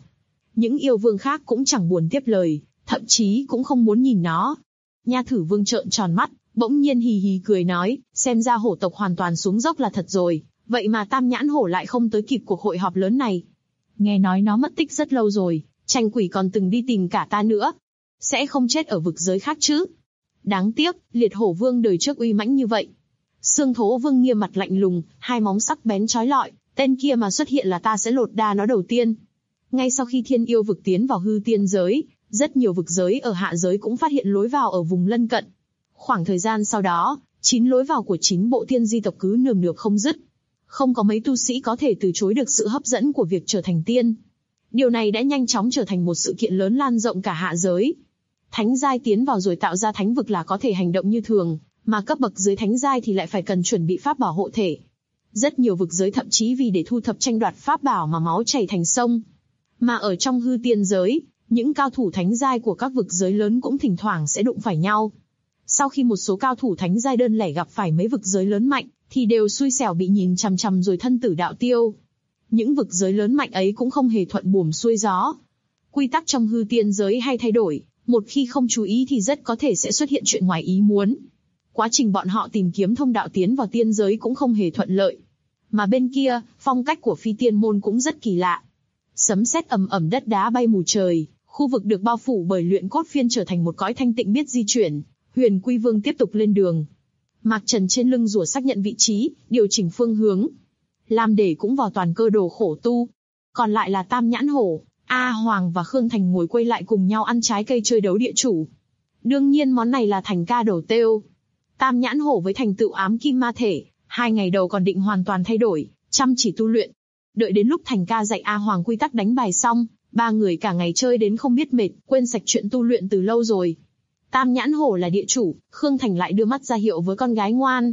Những yêu vương khác cũng chẳng buồn tiếp lời, thậm chí cũng không muốn nhìn nó. Nha Thử Vương trợn tròn mắt, bỗng nhiên hì hì cười nói, xem ra hổ tộc hoàn toàn xuống dốc là thật rồi, vậy mà Tam Nhãn Hổ lại không tới kịp cuộc hội họp lớn này. Nghe nói nó mất tích rất lâu rồi, Tranh Quỷ còn từng đi tìm cả ta nữa. Sẽ không chết ở vực giới khác chứ? Đáng tiếc, Liệt Hổ Vương đời trước uy mãnh như vậy. Xương Thố Vương nghiêm mặt lạnh lùng, hai móng sắc bén chói lọi, tên kia mà xuất hiện là ta sẽ lột da nó đầu tiên. Ngay sau khi Thiên Yêu vực tiến vào hư tiên giới, rất nhiều vực giới ở hạ giới cũng phát hiện lối vào ở vùng lân cận. Khoảng thời gian sau đó, 9 lối vào của 9 bộ tiên di tộc cứ nườm nượp không dứt. Không có mấy tu sĩ có thể từ chối được sự hấp dẫn của việc trở thành tiên. Điều này đã nhanh chóng trở thành một sự kiện lớn lan rộng cả hạ giới. Thánh giai tiến vào rồi tạo ra thánh vực là có thể hành động như thường, mà cấp bậc dưới thánh giai thì lại phải cần chuẩn bị pháp bảo hộ thể. Rất nhiều vực giới thậm chí vì để thu thập tranh đoạt pháp bảo mà máu chảy thành sông. Mà ở trong hư tiên giới, những cao thủ thánh giai của các vực giới lớn cũng thỉnh thoảng sẽ đụng phải nhau. Sau khi một số cao thủ thánh giai đơn lẻ gặp phải mấy vực giới lớn mạnh, thì đều xui xẻo bị nhìn chằm chằm rồi thân tử đạo tiêu. Những vực giới lớn mạnh ấy cũng không hề thuận buồm xuôi gió. Quy tắc trong hư tiên giới hay thay đổi, một khi không chú ý thì rất có thể sẽ xuất hiện chuyện ngoài ý muốn. Quá trình bọn họ tìm kiếm thông đạo tiến vào tiên giới cũng không hề thuận lợi. Mà bên kia, phong cách của phi tiên môn cũng rất kỳ lạ. Sấm sét ầm ầm, đất đá bay mù trời, khu vực được bao phủ bởi luyện cốt phiên trở thành một cõi thanh tịnh biết di chuyển. Huyền Quy Vương tiếp tục lên đường. Mạc Trần trên lưng rùa xác nhận vị trí, điều chỉnh phương hướng. Lam Để cũng vào toàn cơ đồ khổ tu. Còn lại là Tam Nhãn Hổ, A Hoàng và Khương Thành ngồi quay lại cùng nhau ăn trái cây chơi đấu địa chủ. Đương nhiên món này là thành ca đầu têu. Tam Nhãn Hổ với thành tựu ám kim ma thể, 2 ngày đầu còn định hoàn toàn thay đổi, chăm chỉ tu luyện. Đợi đến lúc thành ca dạy A Hoàng quy tắc đánh bài xong, 3 người cả ngày chơi đến không biết mệt, quên sạch chuyện tu luyện từ lâu rồi. Tam Nhãn Hổ là địa chủ, Khương Thành lại đưa mắt ra hiệu với con gái ngoan.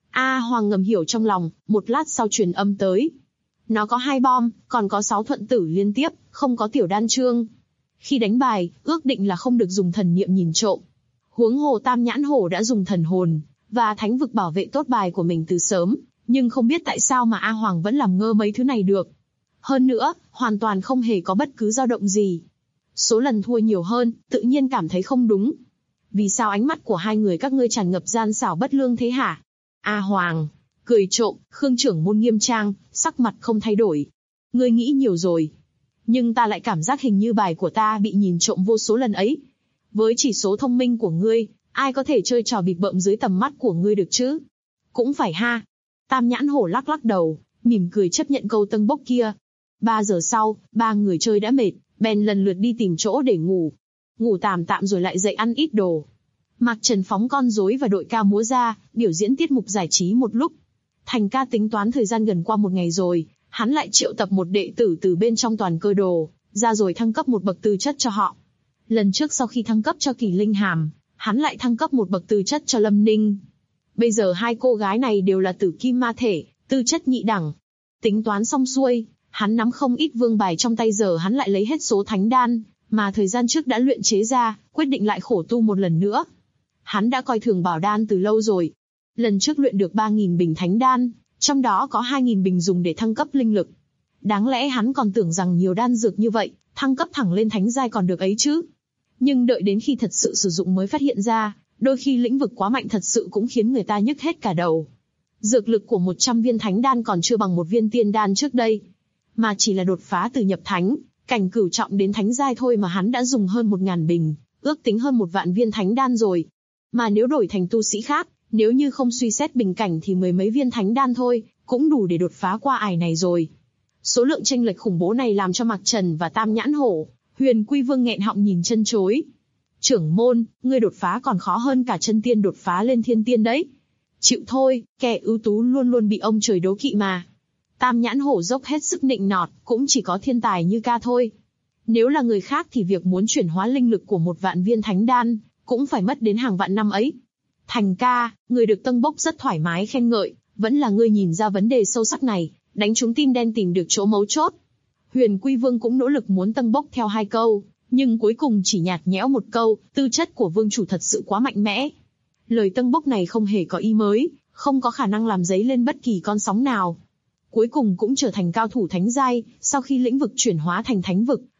A Hoàng ngầm hiểu trong lòng, một lát sau truyền âm tới. Nó có 2 bom, còn có 6 thuận tử liên tiếp, không có tiểu đan chương. Khi đánh bài, ước định là không được dùng thần niệm nhìn trộm. Huống hồ Tam Nhãn Hổ đã dùng thần hồn và thánh vực bảo vệ tốt bài của mình từ sớm, nhưng không biết tại sao mà A Hoàng vẫn làm ngơ mấy thứ này được. Hơn nữa, hoàn toàn không hề có bất cứ dao động gì. Số lần thua nhiều hơn, tự nhiên cảm thấy không đúng. Vì sao ánh mắt của hai người các ngươi tràn ngập gian xảo bất lương thế hả? A Hoàng cười trộm, Khương trưởng môn nghiêm trang, sắc mặt không thay đổi. Ngươi nghĩ nhiều rồi. Nhưng ta lại cảm giác hình như bài của ta bị nhìn trộm vô số lần ấy. Với chỉ số thông minh của ngươi, ai có thể chơi trò bịp bợm dưới tầm mắt của ngươi được chứ? Cũng phải ha. Tam Nhãn Hổ lắc lắc đầu, mỉm cười chấp nhận câu tân bốc kia. 3 giờ sau, 3 người chơi đã mệt, bèn lần lượt đi tìm chỗ để ngủ. Ngủ tạm tạm rồi lại dậy ăn ít đồ. Mạc Trần phóng con rối và đội ca múa ra, biểu diễn tiết mục giải trí một lúc. Thành ca tính toán thời gian gần qua 1 ngày rồi, hắn lại triệu tập một đệ tử từ bên trong toàn cơ đồ, ra rồi thăng cấp một bậc tư chất cho họ. Lần trước sau khi thăng cấp cho Kỳ Linh Hàm, hắn lại thăng cấp một bậc tư chất cho Lâm Ninh. Bây giờ 2 cô gái này đều là tử kim ma thể, tư chất nhị đẳng. Tính toán xong xuôi, hắn nắm không ít vương bài trong tay, giờ hắn lại lấy hết số thánh đan mà thời gian trước đã luyện chế ra, quyết định lại khổ tu một lần nữa. Hắn đã coi thường bảo đan từ lâu rồi. Lần trước luyện được 3.000 bình thánh đan, trong đó có 2.000 bình dùng để thăng cấp linh lực. Đáng lẽ hắn còn tưởng rằng nhiều đan dược như vậy, thăng cấp thẳng lên thánh giai còn được ấy chứ. Nhưng đợi đến khi thật sự sử dụng mới phát hiện ra, đôi khi lĩnh vực quá mạnh thật sự cũng khiến người ta nhức hết cả đầu. Dược lực của 100 viên thánh đan còn chưa bằng 1 viên tiên đan trước đây. Mà chỉ là đột phá từ nhập thánh, cảnh cửu trọng đến thánh giai thôi mà hắn đã dùng hơn 1.000 bình, ước tính hơn 1 vạn viên thánh đan rồi. Mà nếu đổi thành tu sĩ khác, nếu như không suy xét bình cảnh thì 10 mấy viên thánh đan thôi, cũng đủ để đột phá qua ải này rồi. Số lượng chênh lệch khủng bố này làm cho Mạc Trần và Tam Nhãn Hổ, Huyền Quy Vương nghẹn họng nhìn chân chối. Trưởng môn, ngươi đột phá còn khó hơn cả chân tiên đột phá lên thiên tiên đấy. Chịu thôi, kẻ ưu tú luôn luôn bị ông trời đố kỵ mà. Tam Nhãn Hổ dốc hết sức nịnh nọt, cũng chỉ có thiên tài như ca thôi. Nếu là người khác thì việc muốn chuyển hóa linh lực của 1 vạn viên thánh đan, cũng phải mất đến hàng vạn năm ấy. Thành ca, người được Tân Bốc rất thoải mái khen ngợi, vẫn là ngươi nhìn ra vấn đề sâu sắc này, đánh trúng tim đen tìm được chỗ mấu chốt. Huyền Quy Vương cũng nỗ lực muốn Tân Bốc theo 2 câu, nhưng cuối cùng chỉ nhạt nhẽo 1 câu, tư chất của vương chủ thật sự quá mạnh mẽ. Lời Tân Bốc này không hề có ý mới, không có khả năng làm dấy lên bất kỳ con sóng nào. Cuối cùng cũng trở thành cao thủ thánh giai, sau khi lĩnh vực chuyển hóa thành thánh vực,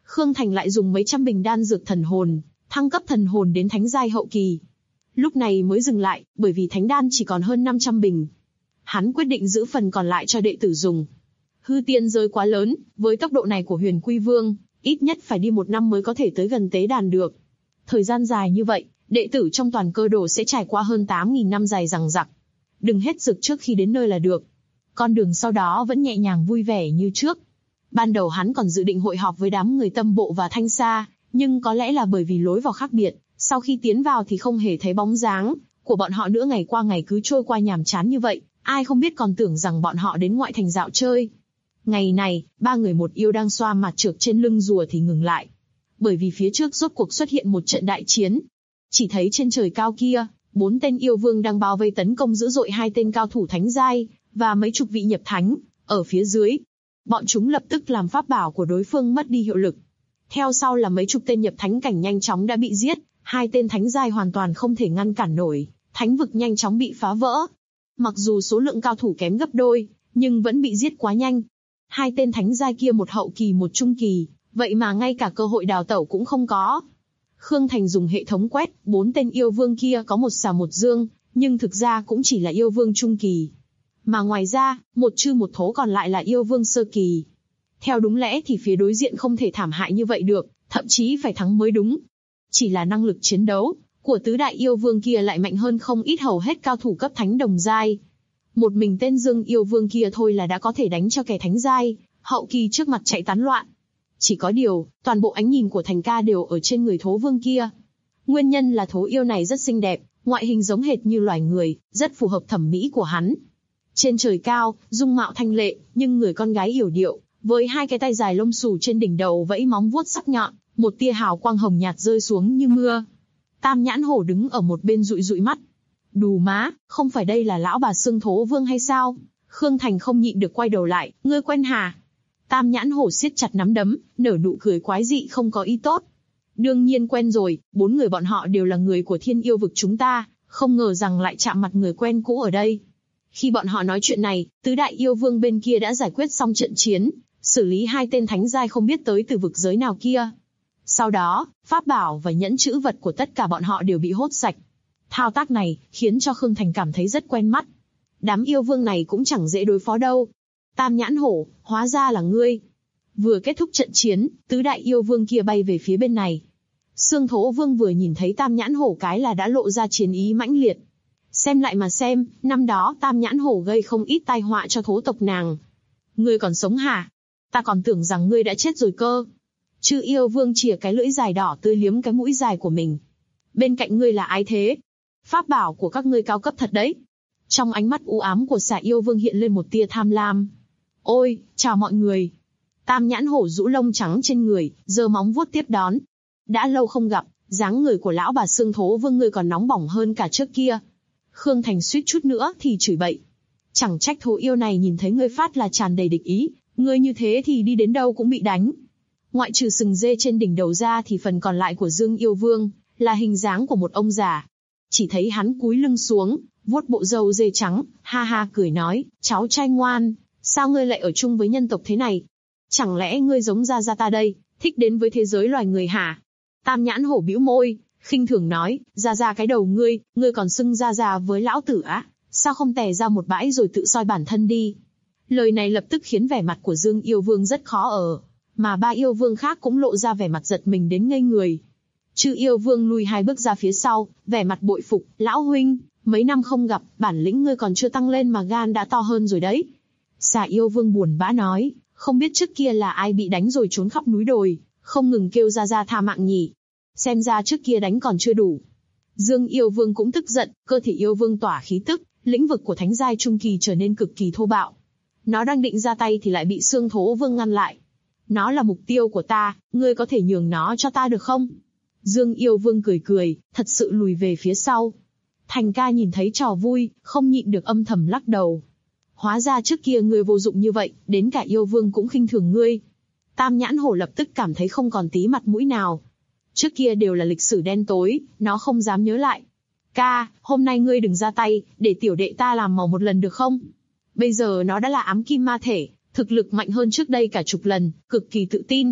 Khương Thành lại dùng mấy trăm bình đan dược thần hồn, thăng cấp thần hồn đến thánh giai hậu kỳ. Lúc này mới dừng lại, bởi vì thánh đan chỉ còn hơn 500 bình. Hắn quyết định giữ phần còn lại cho đệ tử dùng. Hư tiên giới quá lớn, với tốc độ này của Huyền Quy Vương, ít nhất phải đi 1 năm mới có thể tới gần tế đàn được. Thời gian dài như vậy, đệ tử trong toàn cơ đồ sẽ trải qua hơn 8.000 năm dài dằng dặc. Đừng hết dực trước khi đến nơi là được. Con đường sau đó vẫn nhẹ nhàng vui vẻ như trước. Ban đầu hắn còn dự định hội họp với đám người Tâm Bộ và Thanh Sa, nhưng có lẽ là bởi vì lối vào khác biệt, sau khi tiến vào thì không hề thấy bóng dáng của bọn họ nữa. Ngày qua ngày cứ trôi qua nhàm chán như vậy, ai không biết còn tưởng rằng bọn họ đến ngoại thành dạo chơi. Ngày này, 3 người một yêu đang xoa mặt trược trên lưng rùa thì ngừng lại. Bởi vì phía trước rốt cuộc xuất hiện một trận đại chiến. Chỉ thấy trên trời cao kia, 4 tên yêu vương đang bao vây tấn công dữ dội 2 tên cao thủ thánh giai, và mấy chục vị nhập thánh, ở phía dưới. Bọn chúng lập tức làm pháp bảo của đối phương mất đi hiệu lực. Theo sau là mấy chục tên nhập thánh cảnh nhanh chóng đã bị giết, 2 tên thánh giai hoàn toàn không thể ngăn cản nổi, thánh vực nhanh chóng bị phá vỡ. Mặc dù số lượng cao thủ kém gấp đôi, nhưng vẫn bị giết quá nhanh. 2 tên thánh giai kia một hậu kỳ một trung kỳ, vậy mà ngay cả cơ hội đào tẩu cũng không có. Khương Thành dùng hệ thống quét, 4 tên yêu vương kia có một xà một dương, nhưng thực ra cũng chỉ là yêu vương trung kỳ. Mà ngoài ra, một chư một thố còn lại là yêu vương sơ kỳ. Theo đúng lẽ thì phía đối diện không thể thảm hại như vậy được, thậm chí phải thắng mới đúng. Chỉ là năng lực chiến đấu của tứ đại yêu vương kia lại mạnh hơn không ít hầu hết cao thủ cấp thánh đồng giai. Một mình tên Dương yêu vương kia thôi là đã có thể đánh cho kẻ thánh giai hậu kỳ trước mặt chạy tán loạn. Chỉ có điều, toàn bộ ánh nhìn của Thành Ca đều ở trên người thố vương kia. Nguyên nhân là thố yêu này rất xinh đẹp, ngoại hình giống hệt như loài người, rất phù hợp thẩm mỹ của hắn. Trên trời cao, dung mạo thanh lệ, nhưng người con gái yểu điệu, với 2 cái tay dài lông xù trên đỉnh đầu vẫy móng vuốt sắc nhọn, một tia hào quang hồng nhạt rơi xuống như mưa. Tam nhãn hổ đứng ở một bên dụi dụi mắt. Đù má, không phải đây là lão bà xương thố vương hay sao? Khương Thành không nhịn được quay đầu lại, ngươi quen hả? Tam nhãn hổ siết chặt nắm đấm, nở nụ cười quái dị không có ý tốt. Đương nhiên quen rồi, 4 người bọn họ đều là người của Thiên Yêu vực chúng ta, không ngờ rằng lại chạm mặt người quen cũ ở đây. Khi bọn họ nói chuyện này, tứ đại yêu vương bên kia đã giải quyết xong trận chiến, xử lý 2 tên thánh giai không biết tới từ vực giới nào kia. Sau đó, pháp bảo và nhẫn trữ vật của tất cả bọn họ đều bị hốt sạch. Thao tác này khiến cho Khương Thành cảm thấy rất quen mắt. Đám yêu vương này cũng chẳng dễ đối phó đâu. Tam nhãn hổ, hóa ra là ngươi. Vừa kết thúc trận chiến, tứ đại yêu vương kia bay về phía bên này. Xương thố vương vừa nhìn thấy tam nhãn hổ cái là đã lộ ra chiến ý mãnh liệt. Xem lại mà xem, năm đó tam nhãn hổ gây không ít tai họa cho thố tộc nàng. Ngươi còn sống hả? Ta còn tưởng rằng ngươi đã chết rồi cơ. Chư yêu vương chìa cái lưỡi dài đỏ tươi liếm cái mũi dài của mình. Bên cạnh ngươi là ai thế? Pháp bảo của các ngươi cao cấp thật đấy. Trong ánh mắt u ám của xà yêu vương hiện lên một tia tham lam. Ôi, chào mọi người. Tam nhãn hổ rũ lông trắng trên người, giơ móng vuốt tiếp đón. Đã lâu không gặp, dáng người của lão bà xương thố vương ngươi còn nóng bỏng hơn cả trước kia. Khương Thành suýt chút nữa thì chửi bậy. Chẳng trách thú yêu này nhìn thấy ngươi phát là tràn đầy địch ý, ngươi như thế thì đi đến đâu cũng bị đánh. Ngoại trừ sừng dê trên đỉnh đầu ra thì phần còn lại của Dương yêu vương là hình dáng của một ông già. Chỉ thấy hắn cúi lưng xuống, vuốt bộ râu dê trắng, ha ha cười nói, cháu trai ngoan, sao ngươi lại ở chung với nhân tộc thế này? Chẳng lẽ ngươi giống Gia Gia ta đây, thích đến với thế giới loài người hả? Tam nhãn hổ bĩu môi, khinh thường nói, Gia Gia cái đầu ngươi còn xưng Gia Gia với lão tử á, sao không tè ra một bãi rồi tự soi bản thân đi? Lời này lập tức khiến vẻ mặt của Dương yêu vương rất khó ở, mà 3 yêu vương khác cũng lộ ra vẻ mặt giật mình đến ngây người. Chư yêu vương lùi 2 bước ra phía sau, vẻ mặt bội phục, lão huynh, mấy năm không gặp, bản lĩnh ngươi còn chưa tăng lên mà gan đã to hơn rồi đấy. Xà yêu vương buồn bã nói, không biết trước kia là ai bị đánh rồi trốn khắp núi đồi, không ngừng kêu Gia Gia tha mạng nhỉ. Xem ra trước kia đánh còn chưa đủ. Dương yêu vương cũng tức giận, cơ thể yêu vương tỏa khí tức, lĩnh vực của thánh giai trung kỳ trở nên cực kỳ thô bạo. Nó đang định ra tay thì lại bị xương thố vương ngăn lại. Nó là mục tiêu của ta, ngươi có thể nhường nó cho ta được không? Dương yêu vương cười cười, thật sự lùi về phía sau. Thành Ca nhìn thấy trò vui, không nhịn được âm thầm lắc đầu. Hóa ra trước kia ngươi vô dụng như vậy, đến cả yêu vương cũng khinh thường ngươi. Tam nhãn hổ lập tức cảm thấy không còn tí mặt mũi nào. Trước kia đều là lịch sử đen tối, nó không dám nhớ lại. Ca, hôm nay ngươi đừng ra tay, để tiểu đệ ta làm màu một lần được không? Bây giờ nó đã là ám kim ma thể, thực lực mạnh hơn trước đây cả chục lần, cực kỳ tự tin.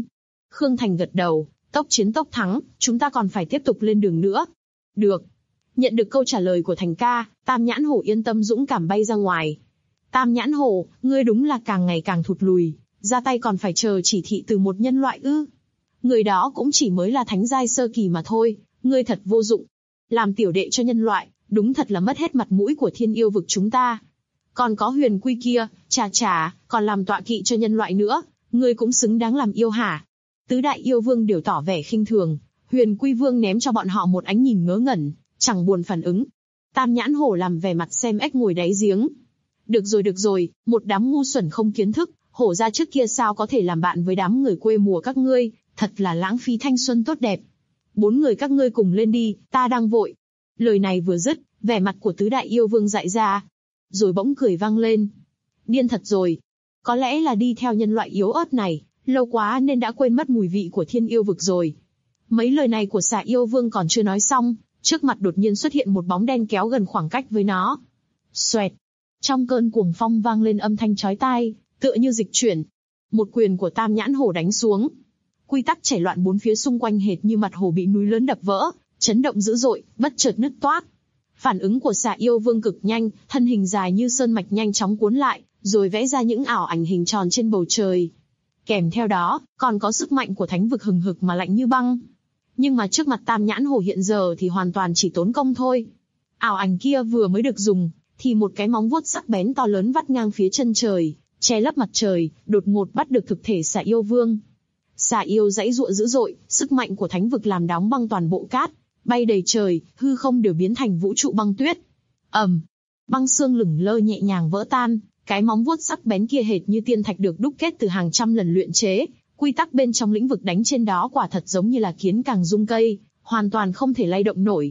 Khương Thành gật đầu, tốc chiến tốc thắng, chúng ta còn phải tiếp tục lên đường nữa. Được. Nhận được câu trả lời của Thành ca, Tam Nhãn Hổ yên tâm dũng cảm bay ra ngoài. Tam Nhãn Hổ, ngươi đúng là càng ngày càng thụt lùi, ra tay còn phải chờ chỉ thị từ một nhân loại ư? Người đó cũng chỉ mới là thánh giai sơ kỳ mà thôi, ngươi thật vô dụng. Làm tiểu đệ cho nhân loại, đúng thật là mất hết mặt mũi của thiên yêu vực chúng ta. Còn có Huyền Quy kia, chà, còn làm tọa kỵ cho nhân loại nữa, ngươi cũng xứng đáng làm yêu hả? Tứ đại yêu vương đều tỏ vẻ khinh thường, Huyền Quy vương ném cho bọn họ một ánh nhìn ngớ ngẩn, chẳng buồn phản ứng. Tam Nhãn Hổ làm vẻ mặt xem ếch ngồi đáy giếng. Được rồi, một đám ngu xuẩn không kiến thức, hổ ra trước kia sao có thể làm bạn với đám người quê mùa các ngươi, thật là lãng phí thanh xuân tốt đẹp. 4 người các ngươi cùng lên đi, ta đang vội. Lời này vừa dứt, vẻ mặt của tứ đại yêu vương dại ra. Rồi bỗng cười vang lên. Điên thật rồi. Có lẽ là đi theo nhân loại yếu ớt này, lâu quá nên đã quên mất mùi vị của thiên yêu vực rồi. Mấy lời này của xà yêu vương còn chưa nói xong, trước mặt đột nhiên xuất hiện một bóng đen kéo gần khoảng cách với nó. Xoẹt. Trong cơn cuồng phong vang lên âm thanh chói tai, tựa như dịch chuyển. Một quyền của Tam Nhãn Hổ đánh xuống. Quy tắc chảy loạn bốn phía xung quanh hệt như mặt hồ bị núi lớn đập vỡ, chấn động dữ dội, bất chợt nứt toác. Phản ứng của xà yêu vương cực nhanh, thân hình dài như sơn mạch nhanh chóng cuốn lại, rồi vẽ ra những ảo ảnh hình tròn trên bầu trời. Kèm theo đó, còn có sức mạnh của thánh vực hừng hực mà lạnh như băng. Nhưng mà trước mặt Tam Nhãn Hổ hiện giờ thì hoàn toàn chỉ tốn công thôi. Ảo ảnh kia vừa mới được dùng, thì một cái móng vuốt sắc bén to lớn vắt ngang phía chân trời, che lấp mặt trời, đột ngột bắt được thực thể xà yêu vương. Xà yêu giãy giụa dữ dội, sức mạnh của thánh vực làm đóng băng toàn bộ cát, bay đầy trời, hư không đều biến thành vũ trụ băng tuyết. Băng xương lửng lơ nhẹ nhàng vỡ tan, cái móng vuốt sắc bén kia hệt như tiên thạch được đúc kết từ hàng trăm lần luyện chế, quy tắc bên trong lĩnh vực đánh trên đó quả thật giống như là kiến càng rung cây, hoàn toàn không thể lay động nổi.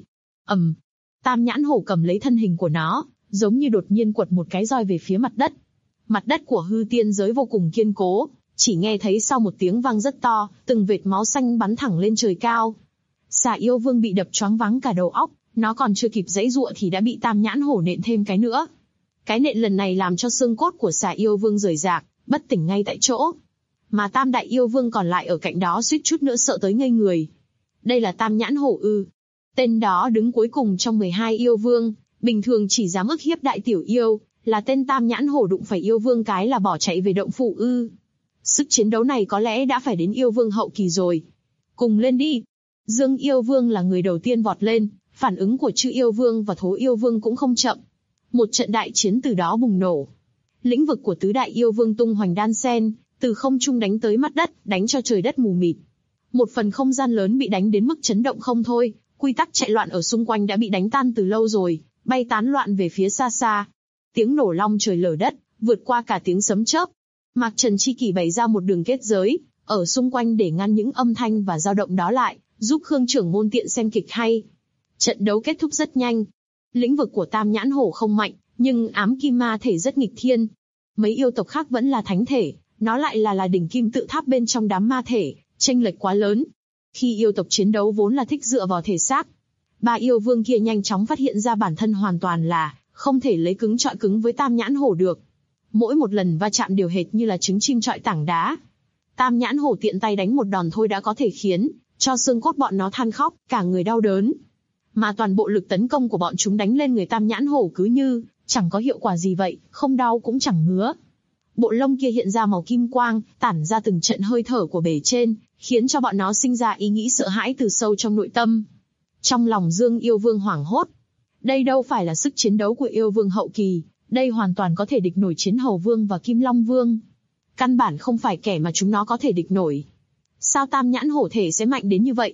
Tam Nhãn Hổ cầm lấy thân hình của nó, giống như đột nhiên quật một cái roi về phía mặt đất. Mặt đất của hư tiên giới vô cùng kiên cố, chỉ nghe thấy sau một tiếng vang rất to, từng vệt máu xanh bắn thẳng lên trời cao. Xà yêu vương bị đập choáng váng cả đầu óc, nó còn chưa kịp giãy giụa thì đã bị Tam Nhãn Hổ nện thêm cái nữa. Cái nện lần này làm cho xương cốt của xà yêu vương rời rạc, bất tỉnh ngay tại chỗ. Mà Tam đại yêu vương còn lại ở cạnh đó suýt chút nữa sợ tới ngây người. Đây là Tam Nhãn Hổ ư? Tên đó đứng cuối cùng trong 12 yêu vương, bình thường chỉ dám ức hiếp đại tiểu yêu, là tên Tam Nhãn Hổ đụng phải yêu vương cái là bỏ chạy về động phủ ư? Sức chiến đấu này có lẽ đã phải đến yêu vương hậu kỳ rồi. Cùng lên đi. Dương yêu vương là người đầu tiên vọt lên, phản ứng của Chư yêu vương và Thố yêu vương cũng không chậm. Một trận đại chiến từ đó bùng nổ. Lĩnh vực của tứ đại yêu vương tung hoành đan sen, từ không trung đánh tới mặt đất, đánh cho trời đất mù mịt. Một phần không gian lớn bị đánh đến mức chấn động không thôi, quy tắc chạy loạn ở xung quanh đã bị đánh tan từ lâu rồi, bay tán loạn về phía xa xa. Tiếng nổ long trời lở đất, vượt qua cả tiếng sấm chớp. Mạc Trần chi kỷ bày ra một đường kết giới, ở xung quanh để ngăn những âm thanh và dao động đó lại, giúp Khương trưởng môn tiện xem kịch hay. Trận đấu kết thúc rất nhanh. Lĩnh vực của Tam Nhãn Hổ không mạnh, nhưng ám kim ma thể rất nghịch thiên. Mấy yêu tộc khác vẫn là thánh thể, nó lại là đỉnh kim tự tháp bên trong đám ma thể, chênh lệch quá lớn. Khi yêu tộc chiến đấu vốn là thích dựa vào thể xác. 3 yêu vương kia nhanh chóng phát hiện ra bản thân hoàn toàn là không thể lấy cứng chọi cứng với Tam Nhãn Hổ được. Mỗi một lần va chạm đều hệt như là trứng chim chọi tảng đá. Tam Nhãn Hổ tiện tay đánh một đòn thôi đã có thể khiến cho xương cốt bọn nó than khóc, cả người đau đớn. Mà toàn bộ lực tấn công của bọn chúng đánh lên người Tam Nhãn Hổ cứ như chẳng có hiệu quả gì vậy, không đau cũng chẳng ngứa. Bộ lông kia hiện ra màu kim quang, tản ra từng trận hơi thở của bề trên, khiến cho bọn nó sinh ra ý nghĩ sợ hãi từ sâu trong nội tâm. Trong lòng Dương yêu vương hoảng hốt. Đây đâu phải là sức chiến đấu của yêu vương hậu kỳ, đây hoàn toàn có thể địch nổi Chiến Hầu Vương và Kim Long Vương. Căn bản không phải kẻ mà chúng nó có thể địch nổi. Sao Tam Nhãn Hổ thể sẽ mạnh đến như vậy?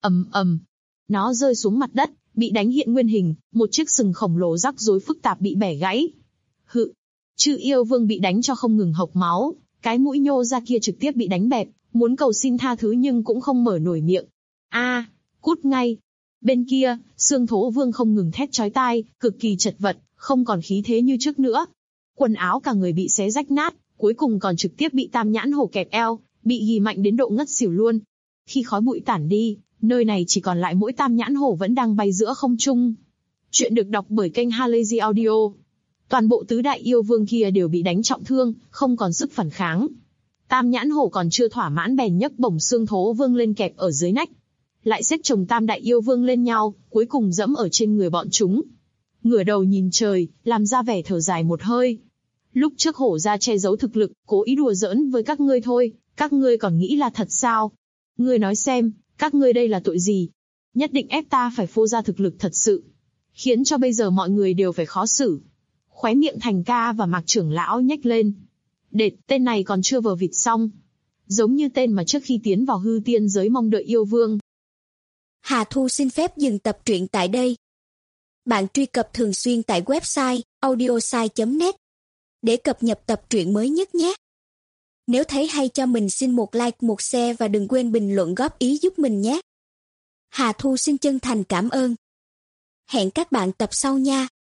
Nó rơi xuống mặt đất, bị đánh hiện nguyên hình, một chiếc sừng khổng lồ rắc rối phức tạp bị bẻ gãy. Chư yêu vương bị đánh cho không ngừng hộc máu, cái mũi nhô ra kia trực tiếp bị đánh bẹp, muốn cầu xin tha thứ nhưng cũng không mở nổi miệng. Cút ngay. Bên kia, Xương Thố Vương không ngừng thét chói tai, cực kỳ chật vật, không còn khí thế như trước nữa. Quần áo cả người bị xé rách nát, cuối cùng còn trực tiếp bị Tam Nhãn Hổ kẹp eo, bị ghì mạnh đến độ ngất xỉu luôn. Khi khói bụi tản đi, nơi này chỉ còn lại mỗi Tam Nhãn Hổ vẫn đang bay giữa không trung. Chuyện được đọc bởi kênh Halazy Audio. Toàn bộ tứ đại yêu vương kia đều bị đánh trọng thương, không còn sức phản kháng. Tam nhãn hổ còn chưa thỏa mãn bèn nhấc bổng xương thố vương lên kẹp ở dưới nách. Lại xếp chồng tam đại yêu vương lên nhau, cuối cùng dẫm ở trên người bọn chúng. Ngửa đầu nhìn trời, làm ra vẻ thở dài một hơi. Lúc trước hổ ra che giấu thực lực, cố ý đùa giỡn với các ngươi thôi, các ngươi còn nghĩ là thật sao? Ngươi nói xem, các ngươi đây là tội gì? Nhất định ép ta phải phô ra thực lực thật sự, khiến cho bây giờ mọi người đều phải khó xử. Khóe miệng Thành Ca và Mạc trưởng lão nhếch lên. Đệt, tên này còn chưa vờ vịt xong. Giống như tên mà trước khi tiến vào hư tiên giới mong đợi yêu vương. Hà Thu xin phép dừng tập truyện tại đây. Bạn truy cập thường xuyên tại website audiosai.net để cập nhật tập truyện mới nhất nhé. Nếu thấy hay cho mình xin một like, một share và đừng quên bình luận góp ý giúp mình nhé. Hà Thu xin chân thành cảm ơn. Hẹn các bạn tập sau nha.